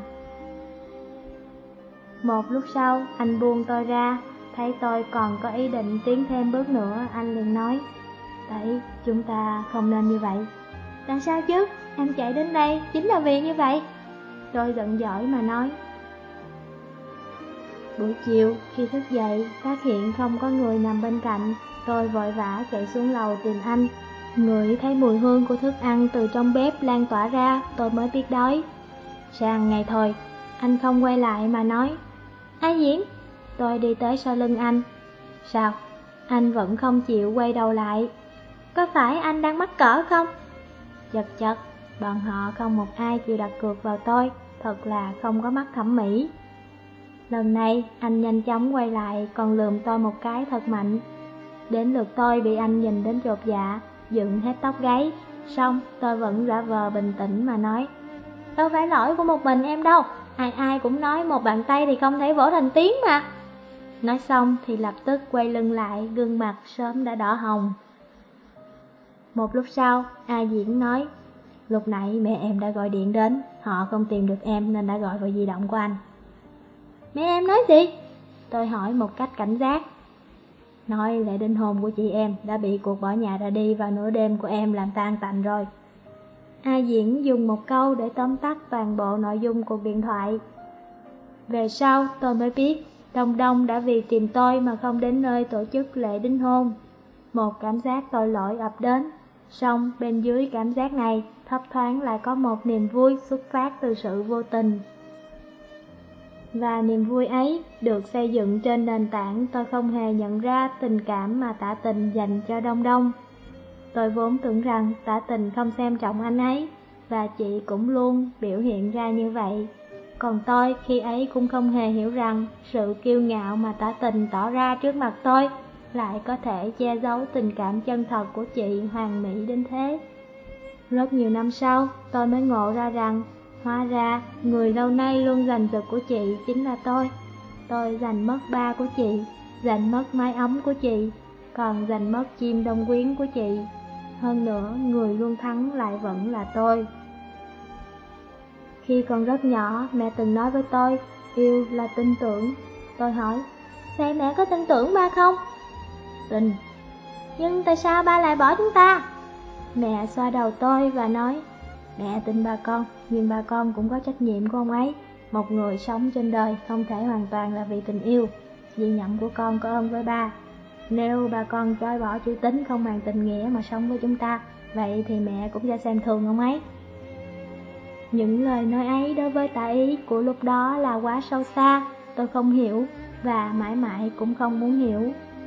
Một lúc sau, anh buông tôi ra, thấy tôi còn có ý định tiến thêm bước nữa, anh liền nói, Đấy, chúng ta không nên như vậy. Tại sao chứ? Em chạy đến đây chính là vì như vậy. Tôi giận dỗi mà nói. Buổi chiều, khi thức dậy, phát hiện không có người nằm bên cạnh, tôi vội vã chạy xuống lầu tìm anh. Ngửi thấy mùi hương của thức ăn từ trong bếp lan tỏa ra, tôi mới biết đói. Sang ngày thôi, anh không quay lại mà nói, A Diễn. Tôi đi tới sau lưng anh. Sao? Anh vẫn không chịu quay đầu lại. Có phải anh đang mắc cỡ không? Chật chật, bọn họ không một ai chịu đặt cược vào tôi, thật là không có mắt thẩm mỹ. Lần này, anh nhanh chóng quay lại còn lườm tôi một cái thật mạnh. Đến lượt tôi bị anh nhìn đến chột dạ, dựng hết tóc gáy. Xong, tôi vẫn giả vờ bình tĩnh mà nói, đâu phải lỗi của một mình em đâu, ai ai cũng nói một bàn tay thì không thể vỗ thành tiếng mà. Nói xong thì lập tức quay lưng lại, gương mặt sớm đã đỏ hồng. Một lúc sau, A Diễn nói, lúc nãy mẹ em đã gọi điện đến, họ không tìm được em nên đã gọi vào di động của anh. Mẹ em nói gì? Tôi hỏi một cách cảnh giác. Nói lễ đính hôn của chị em đã bị cuộc bỏ nhà ra đi vào nửa đêm của em làm tan tành rồi. A Diễn dùng một câu để tóm tắt toàn bộ nội dung cuộc điện thoại. Về sau tôi mới biết Đông Đông đã vì tìm tôi mà không đến nơi tổ chức lễ đính hôn. Một cảm giác tội lỗi ập đến, song bên dưới cảm giác này thấp thoáng lại có một niềm vui xuất phát từ sự vô tình. Và niềm vui ấy được xây dựng trên nền tảng tôi không hề nhận ra tình cảm mà Tả Tình dành cho Đông Đông. Tôi vốn tưởng rằng Tả Tình không xem trọng anh ấy, và chị cũng luôn biểu hiện ra như vậy. Còn tôi khi ấy cũng không hề hiểu rằng sự kiêu ngạo mà Tả Tình tỏ ra trước mặt tôi lại có thể che giấu tình cảm chân thật của chị hoàn mỹ đến thế. Rất nhiều năm sau, tôi mới ngộ ra rằng hóa ra người lâu nay luôn giành giật của chị chính là tôi. Tôi giành mất ba của chị, giành mất mái ấm của chị, còn giành mất chim đông quyến của chị. Hơn nữa, người luôn thắng lại vẫn là tôi. Khi còn rất nhỏ, mẹ từng nói với tôi, yêu là tin tưởng. Tôi hỏi, vậy mẹ có tin tưởng ba không? Tin. Nhưng tại sao ba lại bỏ chúng ta? Mẹ xoa đầu tôi và nói, mẹ tin ba con, nhưng ba con cũng có trách nhiệm của ông ấy. Một người sống trên đời không thể hoàn toàn là vì tình yêu. Dị nhậm của con có ơn với ba. Nếu ba con chối bỏ chữ tín không màng tình nghĩa mà sống với chúng ta, vậy thì mẹ cũng sẽ xem thường ông ấy. Những lời nói ấy đối với Tả Ý của lúc đó là quá sâu xa, tôi không hiểu và mãi mãi cũng không muốn hiểu.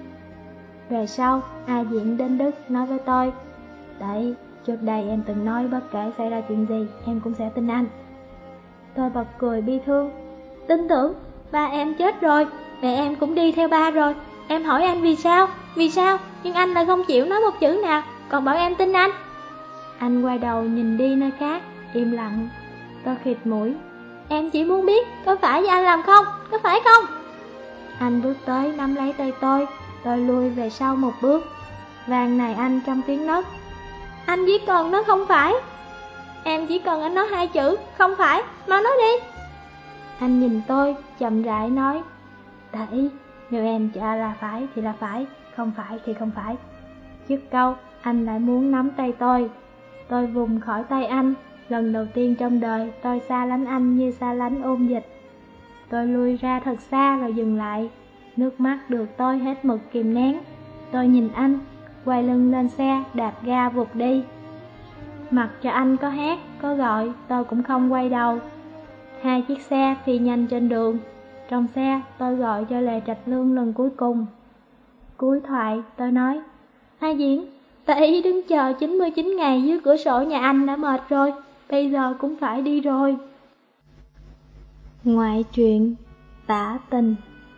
Về sau, A Diễn đến Đức nói với tôi, Đấy, trước đây em từng nói bất kể xảy ra chuyện gì, em cũng sẽ tin anh. Tôi bật cười bi thương, tin tưởng, ba em chết rồi, mẹ em cũng đi theo ba rồi. Em hỏi anh vì sao, vì sao, nhưng anh lại không chịu nói một chữ nào, còn bảo em tin anh. Anh quay đầu nhìn đi nơi khác, im lặng. Tôi khịt mũi, em chỉ muốn biết có phải do anh làm không, có phải không? Anh bước tới nắm lấy tay tôi, tôi lui về sau một bước. Vàng này anh trong tiếng nấc, anh chỉ cần nó không phải. Em chỉ cần anh nói hai chữ, không phải, mau nói đi. Anh nhìn tôi, chậm rãi nói, Tả Ý, nếu em cho là phải thì là phải, không phải thì không phải. Dứt câu, anh lại muốn nắm tay tôi. Tôi vùng khỏi tay anh. Lần đầu tiên trong đời tôi xa lánh anh như xa lánh ôn dịch. Tôi lui ra thật xa rồi dừng lại. Nước mắt được tôi hết mực kìm nén. Tôi nhìn anh, quay lưng lên xe, đạp ga vụt đi. Mặc cho anh có hét, có gọi, tôi cũng không quay đầu. Hai chiếc xe phi nhanh trên đường. Trong xe, tôi gọi cho Lệ Trạch Lương lần cuối cùng. Cuối thoại, tôi nói, A Diễn, Tả Ý đứng chờ chín mươi chín ngày dưới cửa sổ nhà anh đã mệt rồi, bây giờ cũng phải đi rồi. Ngoại truyện Tả Tình.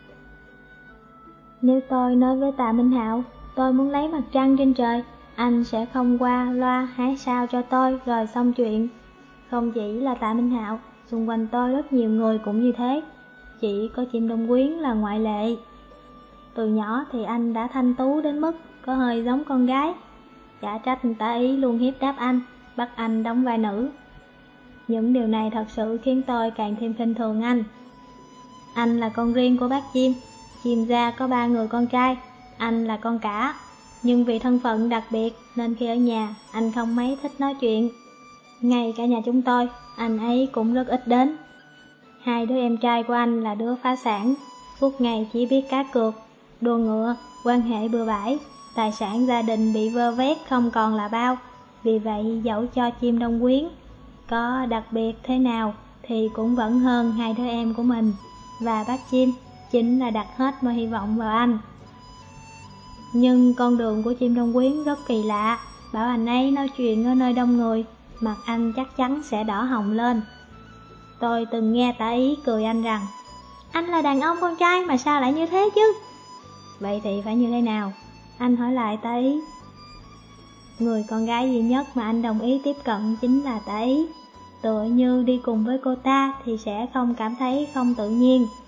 Nếu tôi nói với Tạ Minh Hạo, tôi muốn lấy mặt trăng trên trời, anh sẽ không qua loa hái sao cho tôi rồi xong chuyện. Không chỉ là Tạ Minh Hạo, xung quanh tôi rất nhiều người cũng như thế, chỉ có chim đông quyến là ngoại lệ. Từ nhỏ thì anh đã thanh tú đến mức có hơi giống con gái. Chả trách Tả Ý luôn hiếp đáp anh, bắt anh đóng vai nữ. Những điều này thật sự khiến tôi càng thêm khinh thường anh. Anh là con riêng của bác Chim, Chim gia có ba người con trai, anh là con cả. Nhưng vì thân phận đặc biệt nên khi ở nhà anh không mấy thích nói chuyện. Ngay cả nhà chúng tôi, anh ấy cũng rất ít đến. Hai đứa em trai của anh là đứa phá sản, suốt ngày chỉ biết cá cược, đua ngựa, quan hệ bừa bãi, tài sản gia đình bị vơ vét không còn là bao. Vì vậy dẫu cho Chim đông quyến có đặc biệt thế nào thì cũng vẫn hơn hai đứa em của mình. Và bác Chim chính là đặt hết mọi hy vọng vào anh. Nhưng con đường của Chim đông quyến rất kỳ lạ. Bảo anh ấy nói chuyện ở nơi đông người, mặt anh chắc chắn sẽ đỏ hồng lên. Tôi từng nghe Tả Ý cười anh rằng, anh là đàn ông con trai mà sao lại như thế chứ? Vậy thì phải như thế nào? Anh hỏi lại Tả Ý. Người con gái duy nhất mà anh đồng ý tiếp cận chính là Tả Ý. Tựa như đi cùng với cô ta thì sẽ không cảm thấy không tự nhiên.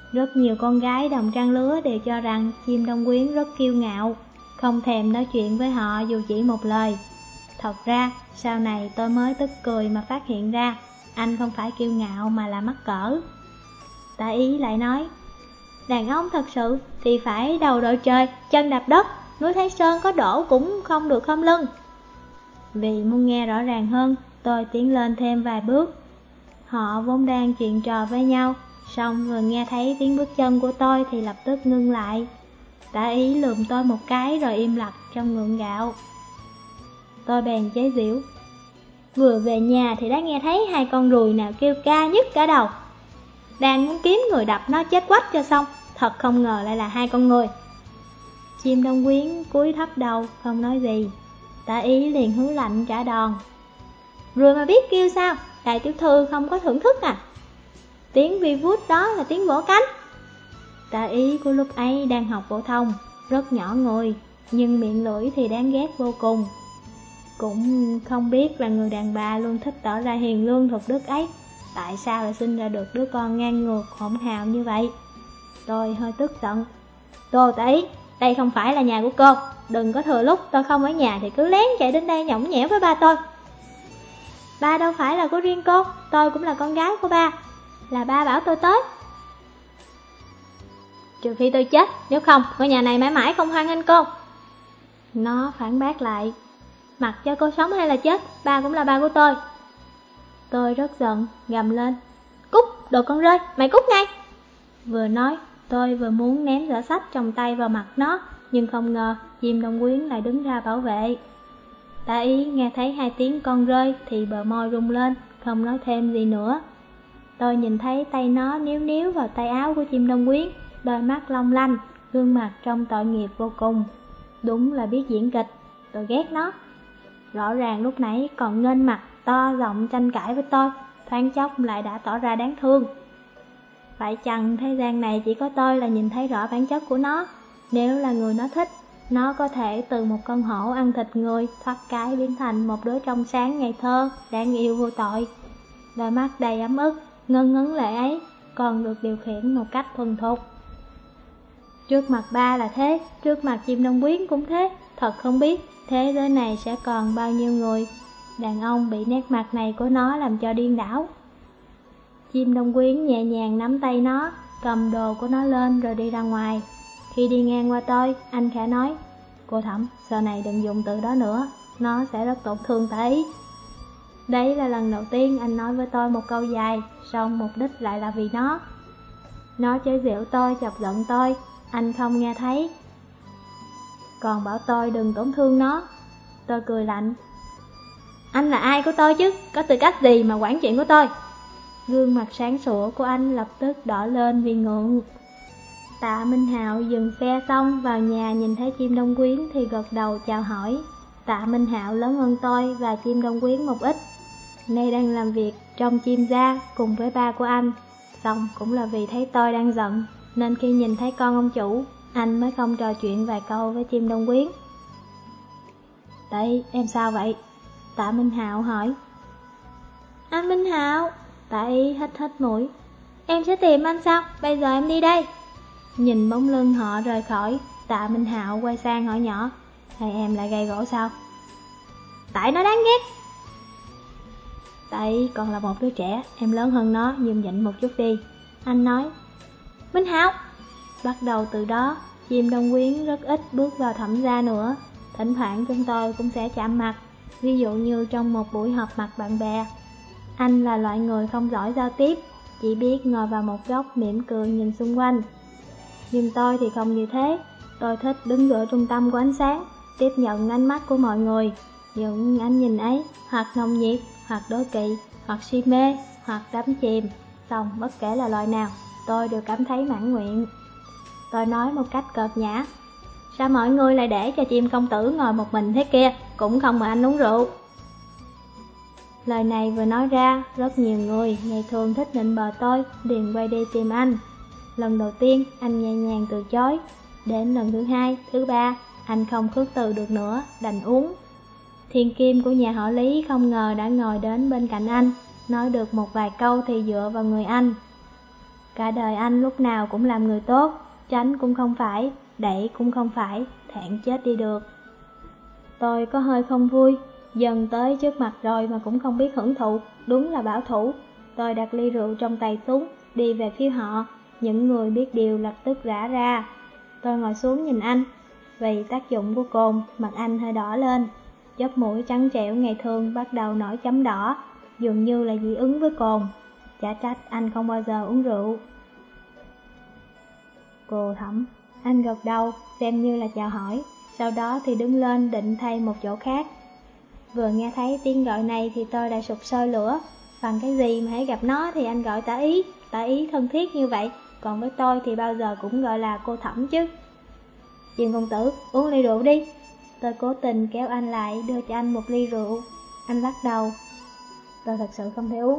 Rất nhiều con gái đồng trang lứa đều cho rằng chim đông quyến rất kiêu ngạo, không thèm nói chuyện với họ dù chỉ một lời. Thật ra, sau này tôi mới tức cười mà phát hiện ra, anh không phải kiêu ngạo mà là mắc cỡ. Tạ Ý lại nói, đàn ông thật sự thì phải đầu đội trời, chân đạp đất, núi Thái Sơn có đổ cũng không được khom lưng. Vì muốn nghe rõ ràng hơn, tôi tiến lên thêm vài bước. Họ vốn đang chuyện trò với nhau, xong vừa nghe thấy tiếng bước chân của tôi thì lập tức ngưng lại. Tạ Ý lườm tôi một cái rồi im lặng trong ngượng gạo. Tôi bèn chế giễu, vừa về nhà thì đã nghe thấy hai con ruồi nào kêu ca nhức cả đầu. Đang muốn kiếm người đập nó chết quách cho xong, thật không ngờ lại là hai con người. Chim đông quyến cúi thấp đầu không nói gì. Tạ Ý liền hứ lạnh trả đòn, rồi mà biết kêu sao, đại tiểu thư không có thưởng thức à? Tiếng vi vút đó là tiếng vỗ cánh. Tạ Ý của lúc ấy đang học phổ thông, rất nhỏ người, nhưng miệng lưỡi thì đáng ghét vô cùng. Cũng không biết là người đàn bà luôn thích tỏ ra hiền lương thuật đức ấy, tại sao lại sinh ra được đứa con ngang ngược hỗn hào như vậy. Tôi hơi tức giận. Cô Tạ Ý, đây không phải là nhà của cô, đừng có thừa lúc tôi không ở nhà thì cứ lén chạy đến đây nhõng nhẽo với ba tôi. Ba đâu phải là của riêng cô, tôi cũng là con gái của ba, là ba bảo tôi tới. Trừ phi tôi chết, nếu không, ngôi nhà này mãi mãi không hoan nghênh cô. Nó phản bác lại, mặc cho cô sống hay là chết, ba cũng là ba của tôi. Tôi rất giận, gầm lên, cút, đồ con rơi, mày cút ngay. Vừa nói, tôi vừa muốn ném giỏ sách trong tay vào mặt nó, nhưng không ngờ chim đông quyến lại đứng ra bảo vệ. Tạ Ý nghe thấy hai tiếng con rơi thì bờ môi rung lên, không nói thêm gì nữa. Tôi nhìn thấy tay nó níu níu vào tay áo của chim đông quyến, đôi mắt long lanh, gương mặt trông tội nghiệp vô cùng. Đúng là biết diễn kịch, tôi ghét nó. Rõ ràng lúc nãy còn nghênh mặt to giọng tranh cãi với tôi, thoáng chốc lại đã tỏ ra đáng thương. Phải chăng thế gian này chỉ có tôi là nhìn thấy rõ bản chất của nó? Nếu là người nó thích, nó có thể từ một con hổ ăn thịt người thoát cái biến thành một đứa trong sáng ngây thơ, đáng yêu vô tội. Đôi mắt đầy ấm ức, ngân ngấn lệ ấy còn được điều khiển một cách thuần thục. Trước mặt ba là thế, trước mặt chim đông quyến cũng thế. Thật không biết thế giới này sẽ còn bao nhiêu người đàn ông bị nét mặt này của nó làm cho điên đảo. Chim đông quyến nhẹ nhàng nắm tay nó, cầm đồ của nó lên rồi đi ra ngoài. Khi đi ngang qua tôi, anh khẽ nói, cô Thẩm, sau này đừng dùng từ đó nữa, nó sẽ rất tổn thương Tạ Ý. Đấy là lần đầu tiên anh nói với tôi một câu dài, song mục đích lại là vì nó. Nó chế giễu tôi, chọc giận tôi, anh không nghe thấy, còn bảo tôi đừng tổn thương nó. Tôi cười lạnh, anh là ai của tôi chứ, có tư cách gì mà quản chuyện của tôi? Gương mặt sáng sủa của anh lập tức đỏ lên vì ngượng. Tạ Minh Hạo dừng xe xong vào nhà nhìn thấy chim đông quyến thì gật đầu chào hỏi. Tạ Minh Hạo lớn hơn tôi và chim đông quyến một ít, nay đang làm việc trong chim gia cùng với ba của anh. Xong cũng là vì thấy tôi đang giận, nên khi nhìn thấy con ông chủ, anh mới không trò chuyện vài câu với chim đông quyến. Tại em sao vậy? Tạ Minh Hạo hỏi. Anh Minh Hạo, Tạ Ý hít hít mũi. Em sẽ tìm anh sao? Bây giờ em đi đây. Nhìn bóng lưng họ rời khỏi, Tạ Minh Hạo quay sang hỏi nhỏ, hay em lại gây gỗ sao? Tại nó đáng ghét. Tạ Ý còn là một đứa trẻ, em lớn hơn nó, nhường nhịn một chút đi. Anh nói. Minh Hạo. Bắt đầu từ đó, chim đông quyến rất ít bước vào Thẩm gia nữa. Thỉnh thoảng chúng tôi cũng sẽ chạm mặt, ví dụ như trong một buổi họp mặt bạn bè. Anh là loại người không giỏi giao tiếp, chỉ biết ngồi vào một góc mỉm cười nhìn xung quanh. Nhưng tôi thì không như thế, tôi thích đứng giữa trung tâm của ánh sáng, tiếp nhận ánh mắt của mọi người. Những ánh nhìn ấy, hoặc nồng nhiệt, hoặc đố kỵ, hoặc si mê, hoặc đắm chìm, xong bất kể là loại nào, tôi đều cảm thấy mãn nguyện. Tôi nói một cách cợt nhã, sao mọi người lại để cho chim công tử ngồi một mình thế kia, cũng không mời anh uống rượu. Lời này vừa nói ra, rất nhiều người ngày thường thích nịnh bợ tôi liền quay đi tìm anh. Lần đầu tiên anh nhẹ nhàng từ chối, đến lần thứ hai, thứ ba anh không khước từ được nữa, đành uống. Thiên kim của nhà họ Lý không ngờ đã ngồi đến bên cạnh anh, nói được một vài câu thì dựa vào người anh. Cả đời anh lúc nào cũng làm người tốt, tránh cũng không phải, đẩy cũng không phải, thẹn chết đi được. Tôi có hơi không vui, dần tới trước mặt rồi mà cũng không biết hưởng thụ, đúng là bảo thủ. Tôi đặt ly rượu trong tay xuống, đi về phía họ, những người biết điều lập tức rã ra. Tôi ngồi xuống nhìn anh, vì tác dụng của cồn, mặt anh hơi đỏ lên. Chóp mũi trắng trẻo ngày thường bắt đầu nổi chấm đỏ, dường như là dị ứng với cồn. Chả trách anh không bao giờ uống rượu. Cô Thẩm, anh gật đầu, xem như là chào hỏi, sau đó thì đứng lên định thay một chỗ khác. Vừa nghe thấy tiếng gọi này thì tôi đã sụp sôi lửa. Bằng cái gì mà hãy gặp nó thì anh gọi tả ý, tả ý thân thiết như vậy, còn với tôi thì bao giờ cũng gọi là cô Thẩm chứ. Diêm công tử, uống ly rượu đi. Tôi cố tình kéo anh lại, đưa cho anh một ly rượu. Anh lắc đầu. Tôi thật sự không thể uống.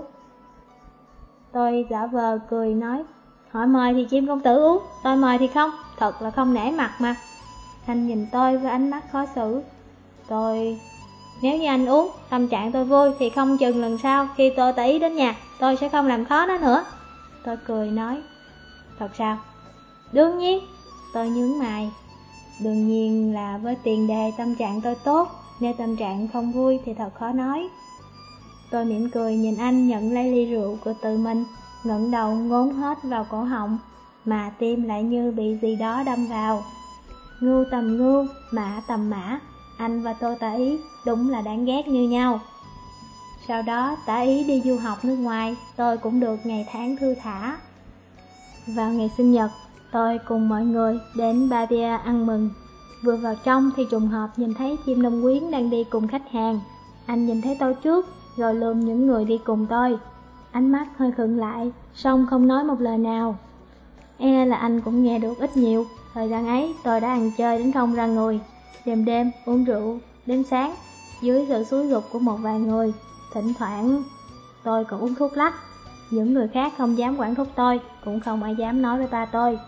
Tôi giả vờ cười nói, họ mời thì Diêm công tử uống, tôi mời thì không, thật là không nể mặt mà. Anh nhìn tôi với ánh mắt khó xử. Tôi... Nếu như anh uống, tâm trạng tôi vui thì không chừng lần sau khi tôi tả ý đến nhà, tôi sẽ không làm khó nó nữa. Tôi cười nói, thật sao? Đương nhiên. Tôi nhướng mày. Đương nhiên là với tiền đề tâm trạng tôi tốt, nếu tâm trạng không vui thì thật khó nói. Tôi mỉm cười nhìn anh nhận lấy ly rượu của tự mình, ngẩng đầu ngốn hết vào cổ họng, mà tim lại như bị gì đó đâm vào. Ngưu tầm ngưu, mã tầm mã, anh và tôi tả ý đúng là đáng ghét như nhau. Sau đó tả ý đi du học nước ngoài, tôi cũng được ngày tháng thư thả. Vào ngày sinh nhật, tôi cùng mọi người đến Ba Bia ăn mừng. Vừa vào trong thì trùng hợp nhìn thấy Chim Đông Quyến đang đi cùng khách hàng. Anh nhìn thấy tôi trước, rồi lườm những người đi cùng tôi. Ánh mắt hơi khựng lại, song không nói một lời nào. E là anh cũng nghe được ít nhiều. Thời gian ấy tôi đã ăn chơi đến không ra người, đêm đêm uống rượu đến sáng, dưới sự xúi giục của một vài người. Thỉnh thoảng tôi còn uống thuốc lắc. Những người khác không dám quản thúc tôi, cũng không ai dám nói với ba tôi.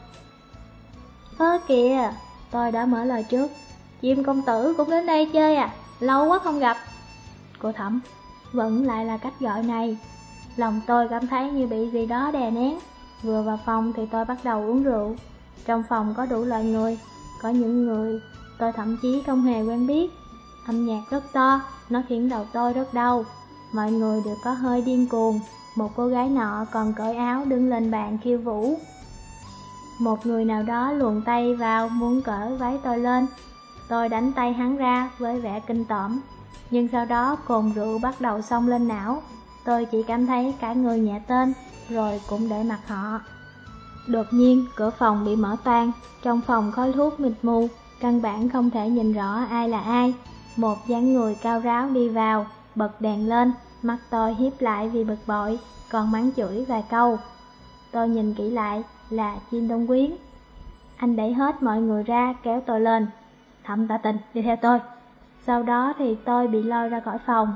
Ơ kìa, tôi đã mở lời trước. Chim công tử cũng đến đây chơi à? Lâu quá không gặp. Cô Thẩm, vẫn lại là cách gọi này. Lòng tôi cảm thấy như bị gì đó đè nén. Vừa vào phòng thì tôi bắt đầu uống rượu. Trong phòng có đủ loại người, có những người tôi thậm chí không hề quen biết. Âm nhạc rất to, nó khiến đầu tôi rất đau. Mọi người đều có hơi điên cuồng. Một cô gái nọ còn cởi áo đứng lên bàn khiêu vũ. Một người nào đó luồn tay vào muốn cởi váy tôi lên. Tôi đánh tay hắn ra với vẻ kinh tởm. Nhưng sau đó cồn rượu bắt đầu xông lên não. Tôi chỉ cảm thấy cả người nhẹ tênh, rồi cũng để mặc họ. Đột nhiên cửa phòng bị mở toang. Trong phòng khói thuốc mịt mù, căn bản không thể nhìn rõ ai là ai. Một dáng người cao ráo đi vào, bật đèn lên. Mắt tôi hiếp lại vì bực bội, còn mắng chửi vài câu. Tôi nhìn kỹ lại là Chim Đông Quyến. Anh đẩy hết mọi người ra kéo tôi lên. Thẩm Tạ Tình, đi theo tôi. Sau đó thì tôi bị lôi ra khỏi phòng.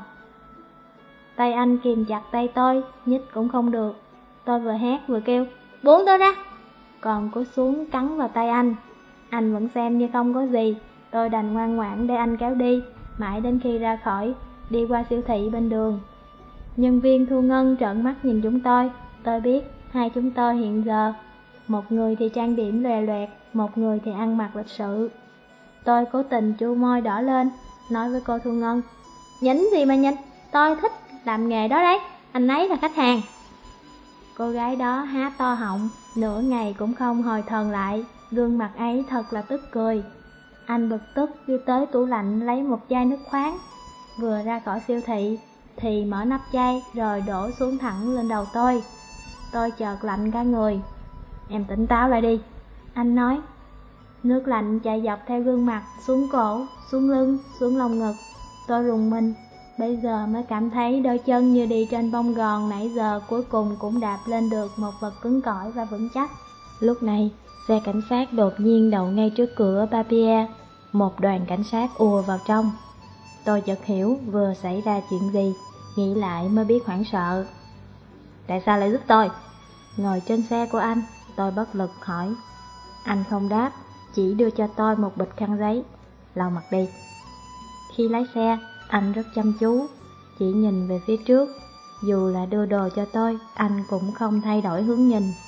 Tay anh kìm chặt tay tôi, nhích cũng không được. Tôi vừa hét vừa kêu, buông tôi ra. Còn cúi xuống cắn vào tay anh. Anh vẫn xem như không có gì. Tôi đành ngoan ngoãn để anh kéo đi, mãi đến khi ra khỏi, đi qua siêu thị bên đường. Nhân viên thu ngân trợn mắt nhìn chúng tôi. Tôi biết hai chúng tôi hiện giờ, một người thì trang điểm lòe loẹt, một người thì ăn mặc lịch sự. Tôi cố tình chu môi đỏ lên, nói với cô thu ngân, nhìn gì mà nhìn, tôi thích làm nghề đó đấy, anh ấy là khách hàng. Cô gái đó há to họng, nửa ngày cũng không hồi thần lại, gương mặt ấy thật là tức cười. Anh bực tức đi tới tủ lạnh lấy một chai nước khoáng. Vừa ra khỏi siêu thị thì mở nắp chai rồi đổ xuống thẳng lên đầu tôi. Tôi chợt lạnh cả người. Em tỉnh táo lại đi, anh nói. Nước lạnh chạy dọc theo gương mặt, xuống cổ, xuống lưng, xuống lồng ngực. Tôi rùng mình, bây giờ mới cảm thấy đôi chân như đi trên bông gòn nãy giờ cuối cùng cũng đạp lên được một vật cứng cỏi và vững chắc. Lúc này, xe cảnh sát đột nhiên đậu ngay trước cửa Ba Bia. Một đoàn cảnh sát ùa vào trong. Tôi chợt hiểu vừa xảy ra chuyện gì, nghĩ lại mới biết hoảng sợ. Tại sao lại giúp tôi? Ngồi trên xe của anh, tôi bất lực hỏi. Anh không đáp, chỉ đưa cho tôi một bịch khăn giấy. Lau mặt đi. Khi lái xe, anh rất chăm chú, chỉ nhìn về phía trước. Dù là đưa đồ cho tôi, anh cũng không thay đổi hướng nhìn.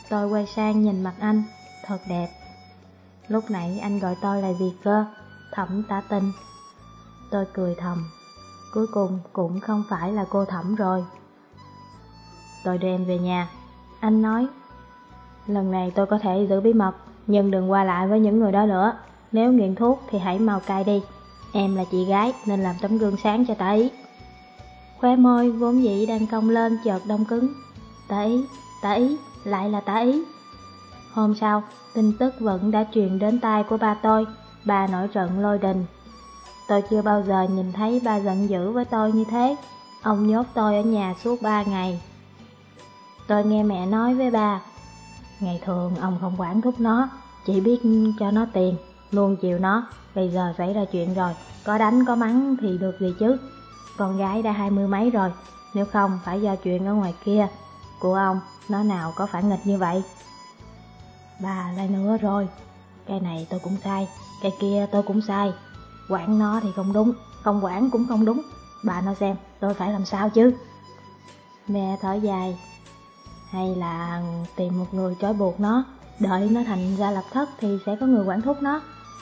Tôi quay sang nhìn mặt anh, thật đẹp. Lúc nãy anh gọi tôi là gì cơ? Thẩm Tả Tình. Tôi cười thầm, cuối cùng cũng không phải là cô Thẩm rồi. Tôi đưa em về nhà. Anh nói, lần này tôi có thể giữ bí mật, nhưng đừng qua lại với những người đó nữa. Nếu nghiện thuốc thì hãy mau cai đi. Em là chị gái nên làm tấm gương sáng cho Tả Ý. Khóe môi vốn dĩ đang cong lên chợt đông cứng. Tả Ý, Tả Ý, lại là Tả Ý. Hôm sau, tin tức vẫn đã truyền đến tai của ba tôi. Ba nổi trận lôi đình. Tôi chưa bao giờ nhìn thấy ba giận dữ với tôi như thế. Ông nhốt tôi ở nhà suốt ba ngày. Tôi nghe mẹ nói với ba, ngày thường ông không quản thúc nó, chỉ biết cho nó tiền, luôn chiều nó. Bây giờ xảy ra chuyện rồi, có đánh có mắng thì được gì chứ. Con gái đã hai mươi mấy rồi, nếu không phải do chuyện ở ngoài kia của ông, nó nào có phản nghịch như vậy. Bà lại nữa rồi, cái này tôi cũng sai, cái kia tôi cũng sai. Quản nó thì không đúng, không quản cũng không đúng. Bà nói xem, tôi phải làm sao chứ? Mẹ thở dài, hay là tìm một người trói buộc nó, đợi nó thành ra lập thất thì sẽ có người quản thúc nó.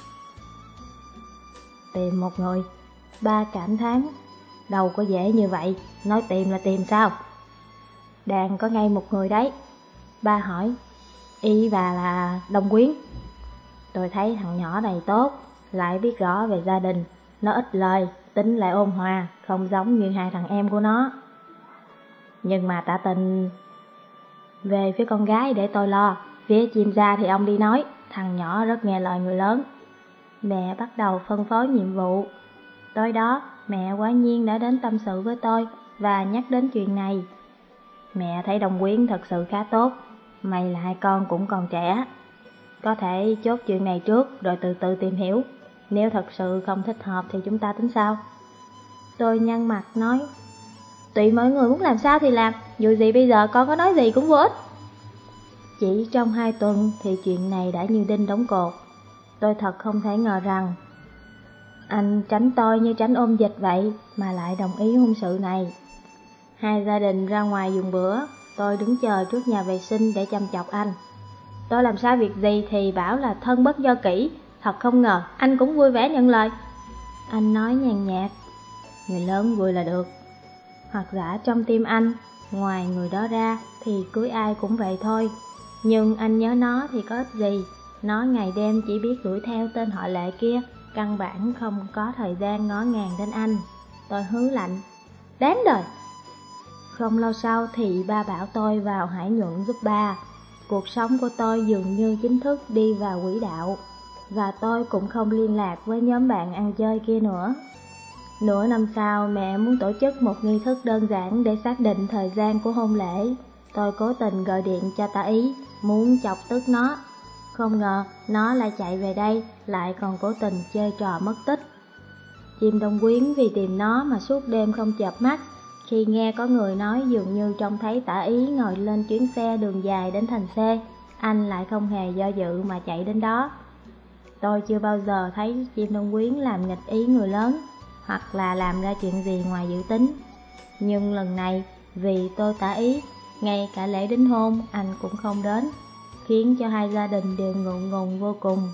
Tìm một người? Ba cảm thán, đâu có dễ như vậy, nói tìm là tìm sao? Đang có ngay một người đấy. Ba hỏi, y và là Đông Quyến. Tôi thấy thằng nhỏ này tốt, lại biết rõ về gia đình, nó ít lời, tính lại ôn hòa, không giống như hai thằng em của nó. Nhưng mà Tả Tình... Về phía con gái để tôi lo, phía chim gia thì ông đi nói, thằng nhỏ rất nghe lời người lớn. Mẹ bắt đầu phân phối nhiệm vụ. Tối đó, mẹ quả nhiên đã đến tâm sự với tôi và nhắc đến chuyện này. Mẹ thấy Đồng Quyến thật sự khá tốt, may là hai con cũng còn trẻ. Có thể chốt chuyện này trước rồi từ từ tìm hiểu. Nếu thật sự không thích hợp thì chúng ta tính sau. Tôi nhăn mặt nói, tùy mọi người muốn làm sao thì làm, dù gì bây giờ con có nói gì cũng vô ích. Chỉ trong hai tuần thì chuyện này đã như đinh đóng cột. Tôi thật không thể ngờ rằng anh tránh tôi như tránh ôm dịch vậy mà lại đồng ý hôn sự này. Hai gia đình ra ngoài dùng bữa, tôi đứng chờ trước nhà vệ sinh để chăm chọc anh. Tôi làm sai việc gì thì bảo là thân bất do kỷ, thật không ngờ anh cũng vui vẻ nhận lời. Anh nói nhàn nhạt, người lớn vui là được. Hoặc giả trong tim anh, ngoài người đó ra thì cưới ai cũng vậy thôi. Nhưng anh nhớ nó thì có ích gì, nó ngày đêm chỉ biết đuổi theo tên họ Lệ kia, căn bản không có thời gian ngó ngàng đến anh. Tôi hứ lạnh, đáng đời. Không lâu sau thì ba bảo tôi vào Hải Nhuận giúp ba. Cuộc sống của tôi dường như chính thức đi vào quỹ đạo, và tôi cũng không liên lạc với nhóm bạn ăn chơi kia nữa. Nửa năm sau, mẹ muốn tổ chức một nghi thức đơn giản để xác định thời gian của hôn lễ. Tôi cố tình gọi điện cho Tả Ý, muốn chọc tức nó. Không ngờ, nó lại chạy về đây, lại còn cố tình chơi trò mất tích. Chim Đông Quyến vì tìm nó mà suốt đêm không chợp mắt. Khi nghe có người nói dường như trông thấy Tả Ý ngồi lên chuyến xe đường dài đến thành C, anh lại không hề do dự mà chạy đến đó. Tôi chưa bao giờ thấy chim Đông Quyến làm nghịch ý người lớn, hoặc là làm ra chuyện gì ngoài dự tính. Nhưng lần này, vì tôi Tả Ý, ngay cả lễ đính hôn anh cũng không đến, khiến cho hai gia đình đều ngượng ngùng vô cùng.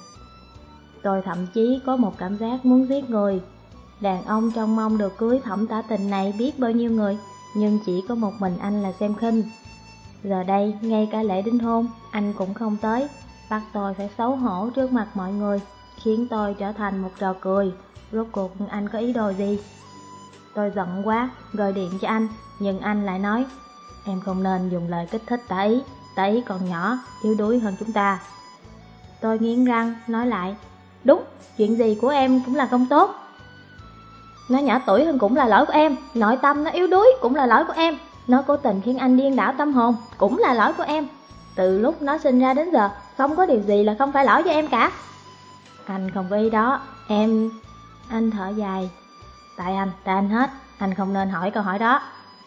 Tôi thậm chí có một cảm giác muốn giết người. Đàn ông trông mong được cưới Thẩm Tả Tình này biết bao nhiêu người, nhưng chỉ có một mình anh là xem khinh. Giờ đây, ngay cả lễ đính hôn, anh cũng không tới, bắt tôi phải xấu hổ trước mặt mọi người, khiến tôi trở thành một trò cười. Rốt cuộc anh có ý đồ gì? Tôi giận quá, gọi điện cho anh, nhưng anh lại nói, em không nên dùng lời kích thích Tả Ý, Tả Ý còn nhỏ, yếu đuối hơn chúng ta. Tôi nghiến răng, nói lại, đúng, chuyện gì của em cũng là không tốt. Nó nhỏ tuổi hơn cũng là lỗi của em, nội tâm nó yếu đuối cũng là lỗi của em, nó cố tình khiến anh điên đảo tâm hồn cũng là lỗi của em. Từ lúc nó sinh ra đến giờ, không có điều gì là không phải lỗi cho em cả. Anh không có ý đó, em... Anh thở dài, tại anh, tại anh hết, anh không nên hỏi câu hỏi đó.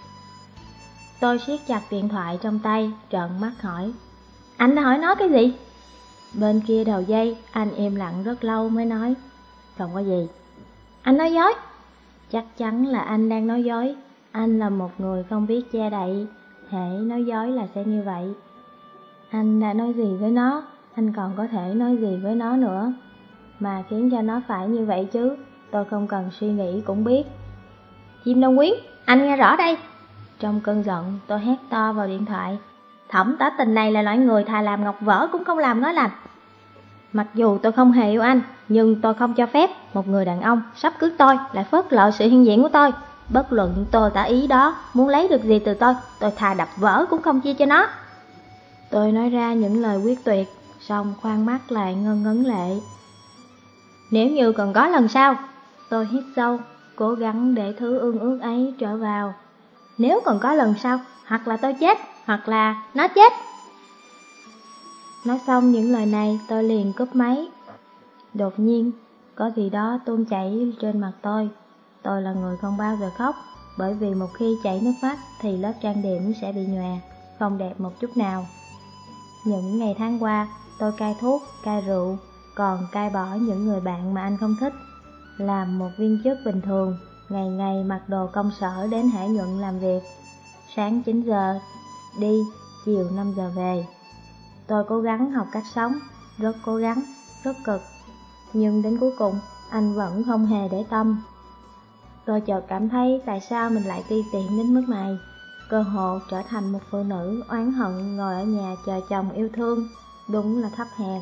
Tôi siết chặt điện thoại trong tay, trợn mắt hỏi, anh đã hỏi nó cái gì? Bên kia đầu dây, anh im lặng rất lâu mới nói, không có gì. Anh nói dối. Chắc chắn là anh đang nói dối. Anh là một người không biết che đậy, hễ nói dối là sẽ như vậy. Anh đã nói gì với nó, anh còn có thể nói gì với nó nữa mà khiến cho nó phải như vậy chứ? Tôi không cần suy nghĩ cũng biết. Chim Đông Quyến, anh nghe rõ đây. Trong cơn giận, tôi hét to vào điện thoại. Thẩm Tả Tình này là loại người thà làm ngọc vỡ cũng không làm nói lành. Mặc dù tôi không hề yêu anh, nhưng tôi không cho phép một người đàn ông sắp cưới tôi lại phớt lờ sự hiện diện của tôi. Bất luận tôi tả ý đó muốn lấy được gì từ tôi, tôi thà đập vỡ cũng không chia cho nó. Tôi nói ra những lời quyết tuyệt, xong khoan mắt lại ngân ngấn lệ. Nếu như còn có lần sau, tôi hít sâu, cố gắng để thứ ương ước ấy trở vào. Nếu còn có lần sau, hoặc là tôi chết, hoặc là nó chết. Nói xong những lời này, tôi liền cúp máy. Đột nhiên, có gì đó tuôn chảy trên mặt tôi. Tôi là người không bao giờ khóc, bởi vì một khi chảy nước mắt thì lớp trang điểm sẽ bị nhòe, không đẹp một chút nào. Những ngày tháng qua, tôi cai thuốc, cai rượu, còn cai bỏ những người bạn mà anh không thích. Làm một viên chức bình thường, ngày ngày mặc đồ công sở đến Hải Nhuận làm việc. Sáng chín giờ đi, chiều năm giờ về. Tôi cố gắng học cách sống, rất cố gắng, rất cực. Nhưng đến cuối cùng, anh vẫn không hề để tâm. Tôi chợt cảm thấy tại sao mình lại ti tiện đến mức này. Cơ hồ trở thành một phụ nữ oán hận ngồi ở nhà chờ chồng yêu thương, đúng là thấp hèn.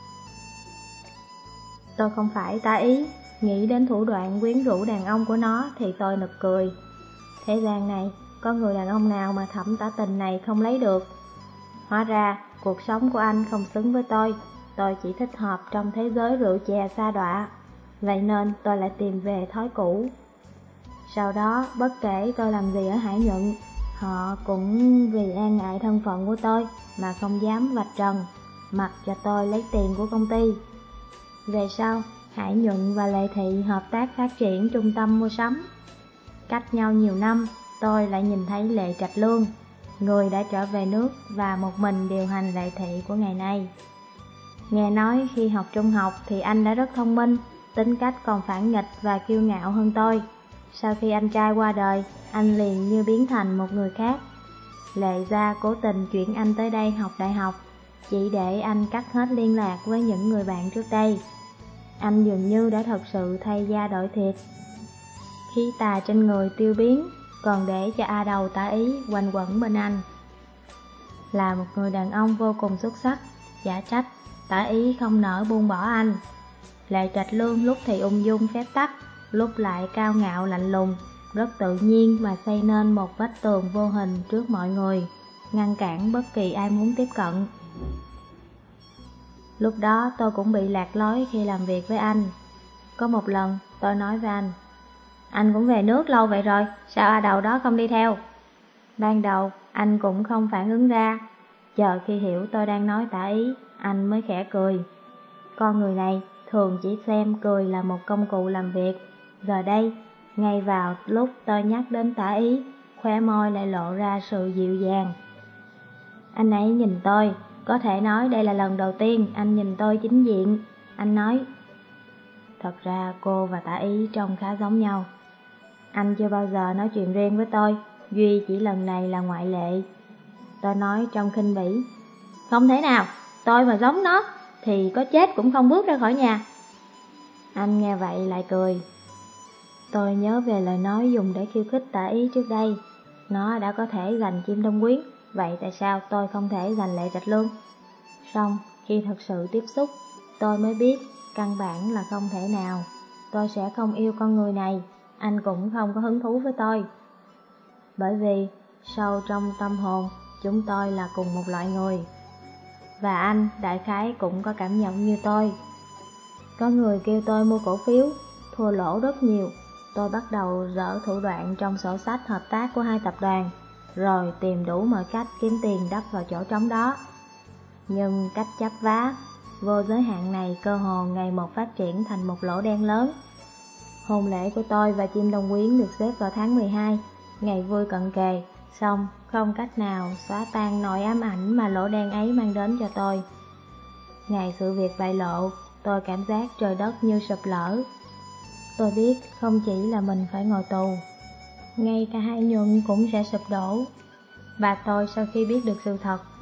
Tôi không phải tà ý, nghĩ đến thủ đoạn quyến rũ đàn ông của nó thì tôi nực cười. Thế gian này, có người đàn ông nào mà Thẩm Tả Tình này không lấy được. Hóa ra, cuộc sống của anh không xứng với tôi, tôi chỉ thích hợp trong thế giới rượu chè sa đọa. Vậy nên tôi lại tìm về thói cũ. Sau đó, bất kể tôi làm gì ở Hải Nhuận, họ cũng vì e ngại thân phận của tôi mà không dám vạch trần, mặc cho tôi lấy tiền của công ty. Về sau, Hải Nhuận và Lệ Thị hợp tác phát triển trung tâm mua sắm. Cách nhau nhiều năm, tôi lại nhìn thấy Lệ Trạch Lương, người đã trở về nước và một mình điều hành Lệ Thị của ngày nay. Nghe nói khi học trung học thì anh đã rất thông minh, tính cách còn phản nghịch và kiêu ngạo hơn tôi. Sau khi anh trai qua đời, anh liền như biến thành một người khác. Lệ gia cố tình chuyển anh tới đây học đại học, chỉ để anh cắt hết liên lạc với những người bạn trước đây. Anh dường như đã thật sự thay da đổi thịt. Khí tà trên người tiêu biến, còn để cho A Đầu tả ý quanh quẩn bên anh. Là một người đàn ông vô cùng xuất sắc, chả trách tả ý không nỡ buông bỏ anh. Lệ Trạch Lương lúc thì ung dung phép tắc, lúc lại cao ngạo lạnh lùng, rất tự nhiên mà xây nên một vách tường vô hình trước mọi người, ngăn cản bất kỳ ai muốn tiếp cận. Lúc đó tôi cũng bị lạc lối khi làm việc với anh. Có một lần tôi nói với anh: anh cũng về nước lâu vậy rồi, sao A Đầu đó không đi theo? Ban đầu anh cũng không phản ứng ra, chờ khi hiểu tôi đang nói tả ý, anh mới khẽ cười. Con người này thường chỉ xem cười là một công cụ làm việc. Giờ đây, ngay vào lúc tôi nhắc đến tả ý, khóe môi lại lộ ra sự dịu dàng. Anh ấy nhìn tôi, có thể nói đây là lần đầu tiên anh nhìn tôi chính diện. Anh nói: thật ra cô và tả ý trông khá giống nhau. Anh chưa bao giờ nói chuyện riêng với tôi, duy chỉ lần này là ngoại lệ. Tôi nói trong khinh bỉ: không thể nào, tôi mà giống nó thì có chết cũng không bước ra khỏi nhà. Anh nghe vậy lại cười. Tôi nhớ về lời nói dùng để khiêu khích tả ý trước đây. Nó đã có thể giành Chim Đông Quyến, vậy tại sao tôi không thể giành Lệ Trạch Lương? Xong, khi thật sự tiếp xúc, tôi mới biết căn bản là không thể nào. Tôi sẽ không yêu con người này, anh cũng không có hứng thú với tôi. Bởi vì, sâu trong tâm hồn, chúng tôi là cùng một loại người. Và anh, đại khái cũng có cảm nhận như tôi. Có người kêu tôi mua cổ phiếu, thua lỗ rất nhiều. Tôi bắt đầu dở thủ đoạn trong sổ sách hợp tác của hai tập đoàn, rồi tìm đủ mọi cách kiếm tiền đắp vào chỗ trống đó. Nhưng cách chấp vá vô giới hạn này cơ hồ ngày một phát triển thành một lỗ đen lớn. Hôn lễ của tôi và Chim Đông Quyến được xếp vào tháng mười hai, ngày vui cận kề, xong không cách nào xóa tan nỗi ám ảnh mà lỗ đen ấy mang đến cho tôi. Ngày sự việc bại lộ, tôi cảm giác trời đất như sụp lở. Tôi biết không chỉ là mình phải ngồi tù, ngay cả Hải Nhuận cũng sẽ sụp đổ. Và tôi sau khi biết được sự thật,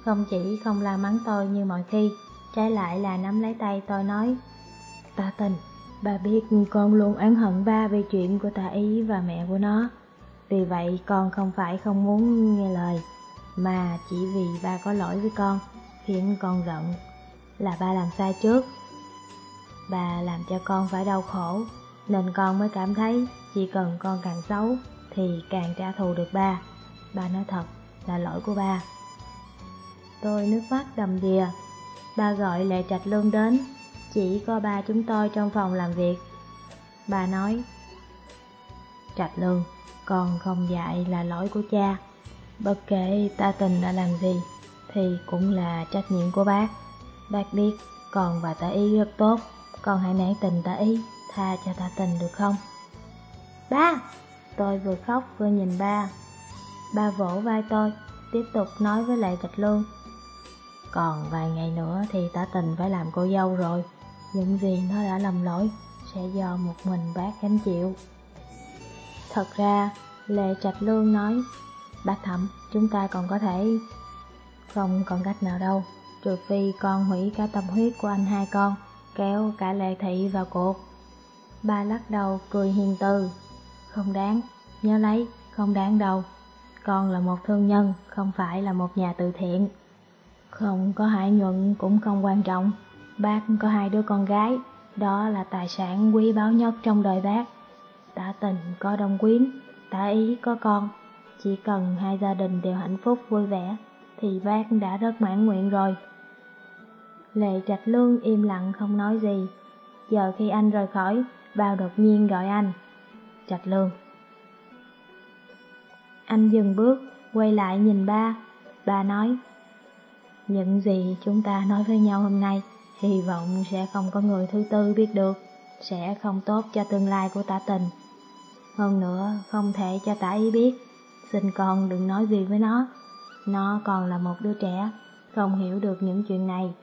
không chỉ không la mắng tôi như mọi khi, trái lại là nắm lấy tay tôi nói: Tạ Tình, ba biết con luôn oán hận ba vì chuyện của Tạ Ý và mẹ của nó. Vì vậy con không phải không muốn nghe lời, mà chỉ vì ba có lỗi với con, khiến con giận. Là ba làm sai trước. Ba làm cho con phải đau khổ, nên con mới cảm thấy chỉ cần con càng xấu thì càng trả thù được ba. Ba nói thật là lỗi của ba. Tôi nước mắt đầm đìa. Ba gọi Lệ Trạch Lương đến. Chỉ có ba chúng tôi trong phòng làm việc. Ba nói: Trạch Lương, con không dạy là lỗi của cha. Bất kể Tạ Tình đã làm gì thì cũng là trách nhiệm của bác. Bác biết con và Tạ Ý rất tốt, con hãy nể tình Tạ Ý, tha cho Tạ Tình được không? Ba! Tôi vừa khóc vừa nhìn ba. Ba vỗ vai tôi, tiếp tục nói với Lệ Trạch Lương: Còn vài ngày nữa thì Tạ Tình phải làm cô dâu rồi. Những gì nó đã lầm lỗi sẽ do một mình bác gánh chịu. Thật ra, Lệ Trạch Lương nói: Bác Thẩm, chúng ta còn có thể... Không còn cách nào đâu, trừ phi con hủy cả tâm huyết của anh hai con, kéo cả Lệ Thị vào cuộc. Ba lắc đầu cười hiền từ: Không đáng, nhớ lấy, không đáng đâu. Con là một thương nhân, không phải là một nhà từ thiện. Không có hại nhuận cũng không quan trọng. Bác có hai đứa con gái, đó là tài sản quý báu nhất trong đời bác. Tạ Tình có Đông Quyến, Tạ Ý có con. Chỉ cần hai gia đình đều hạnh phúc vui vẻ thì bác đã rất mãn nguyện rồi. Lệ Trạch Lương im lặng không nói gì. Giờ khi anh rời khỏi, Bao đột nhiên gọi anh: Trạch Lương. Anh dừng bước, quay lại nhìn ba. Ba nói: Những gì chúng ta nói với nhau hôm nay, hy vọng sẽ không có người thứ tư biết được, sẽ không tốt cho tương lai của Tạ Tình. Hơn nữa, không thể cho Tạ Ý biết. Xin con đừng nói gì với nó. Nó còn là một đứa trẻ, không hiểu được những chuyện này.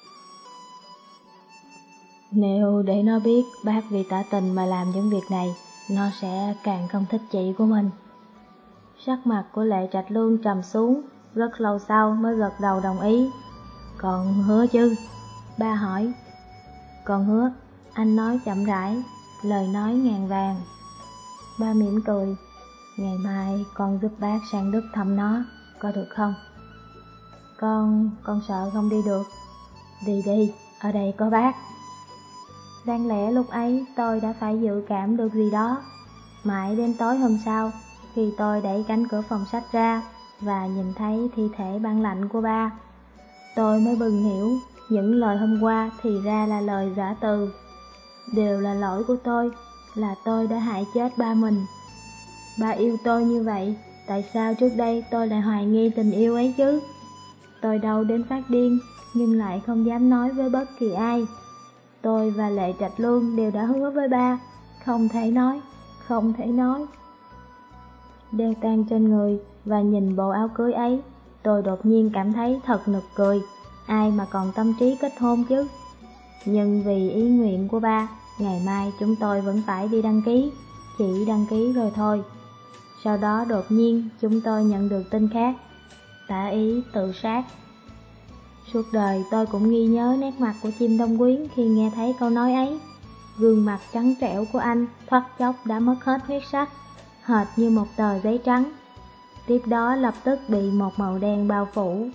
Nếu để nó biết bác vì Tạ Tình mà làm những việc này, nó sẽ càng không thích chị của mình. Sắc mặt của Lệ Trạch Lương trầm xuống, rất lâu sau mới gật đầu đồng ý. Còn hứa chứ? Ba hỏi. Còn hứa, anh nói chậm rãi, lời nói ngàn vàng. Ba mỉm cười. Ngày mai con giúp bác sang Đức thăm nó, có được không? Con, con sợ không đi được. Đi đi, ở đây có bác. Đáng lẽ lúc ấy tôi đã phải dự cảm được gì đó. Mãi đến tối hôm sau, khi tôi đẩy cánh cửa phòng sách ra và nhìn thấy thi thể băng lạnh của ba, tôi mới bừng hiểu những lời hôm qua thì ra là lời giả từ. Đều là lỗi của tôi, là tôi đã hại chết ba mình. Ba yêu tôi như vậy, tại sao trước đây tôi lại hoài nghi tình yêu ấy chứ? Tôi đau đến phát điên, nhưng lại không dám nói với bất kỳ ai. Tôi và Lệ Trạch Lương đều đã hứa với ba, không thể nói, không thể nói. Đeo tan trên người và nhìn bộ áo cưới ấy, tôi đột nhiên cảm thấy thật nực cười. Ai mà còn tâm trí kết hôn chứ? Nhưng vì ý nguyện của ba, ngày mai chúng tôi vẫn phải đi đăng ký, chỉ đăng ký rồi thôi. Sau đó đột nhiên chúng tôi nhận được tin khác: Tạ Ý tự sát. Suốt đời tôi cũng ghi nhớ nét mặt của chim Đông Quyến khi nghe thấy câu nói ấy. Gương mặt trắng trẻo của anh thoát chốc đã mất hết huyết sắc, hệt như một tờ giấy trắng. Tiếp đó lập tức bị một màu đen bao phủ.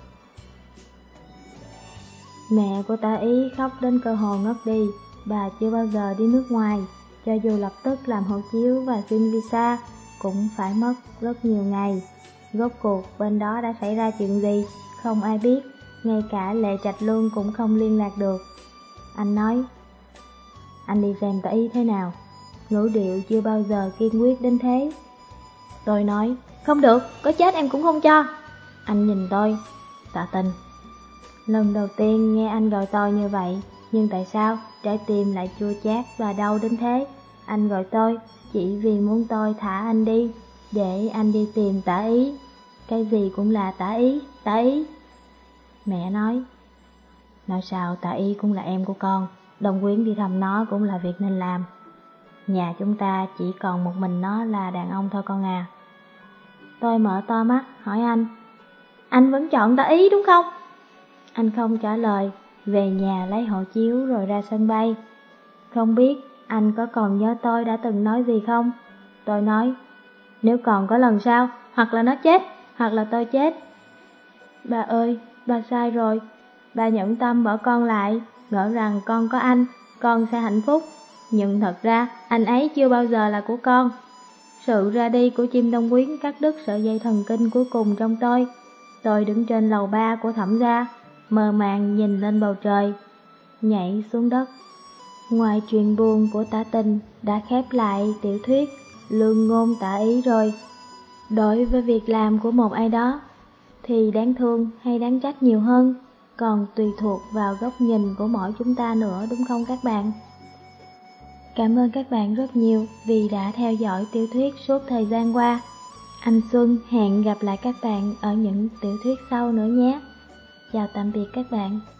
Mẹ của Tạ Ý khóc đến cơ hồ ngất đi. Bà chưa bao giờ đi nước ngoài, cho dù lập tức làm hộ chiếu và xin visa cũng phải mất rất nhiều ngày. Rốt cuộc bên đó đã xảy ra chuyện gì, không ai biết, ngay cả Lệ Trạch Lương cũng không liên lạc được. Anh nói: Anh đi xem Tạ Ý thế nào. Ngữ điệu chưa bao giờ kiên quyết đến thế. Tôi nói: Không được, có chết em cũng không cho. Anh nhìn tôi: Tạ Tình. Lần đầu tiên nghe anh gọi tôi như vậy, nhưng tại sao trái tim lại chua chát và đau đến thế? Anh gọi tôi chỉ vì muốn tôi thả anh đi, để anh đi tìm Tạ Ý. Cái gì cũng là Tạ Ý, Tạ Ý. Mẹ nói: Nói sao Tạ Ý cũng là em của con, Đông Quyến đi thăm nó cũng là việc nên làm. Nhà chúng ta chỉ còn một mình nó là đàn ông thôi con à. Tôi mở to mắt hỏi anh: Anh vẫn chọn Tạ Ý đúng không? Anh không trả lời, về nhà lấy hộ chiếu rồi ra sân bay. Không biết anh có còn nhớ tôi đã từng nói gì không? Tôi nói, nếu còn có lần sau, hoặc là nó chết, hoặc là tôi chết. Ba ơi, ba sai rồi. Ba nhẫn tâm bỏ con lại, ngỡ rằng con có anh, con sẽ hạnh phúc. Nhưng thật ra, anh ấy chưa bao giờ là của con. Sự ra đi của chim đông quyến cắt đứt sợi dây thần kinh cuối cùng trong tôi. Tôi đứng trên lầu ba của Thẩm gia, mơ màng nhìn lên bầu trời, nhảy xuống đất. Ngoài chuyện buồn của tả tình đã khép lại tiểu thuyết lương ngôn tả ý rồi. Đối với việc làm của một ai đó thì đáng thương hay đáng trách nhiều hơn, còn tùy thuộc vào góc nhìn của mỗi chúng ta nữa, đúng không các bạn? Cảm ơn các bạn rất nhiều vì đã theo dõi tiểu thuyết suốt thời gian qua. Anh Xuân hẹn gặp lại các bạn ở những tiểu thuyết sau nữa nhé. Chào tạm biệt các bạn.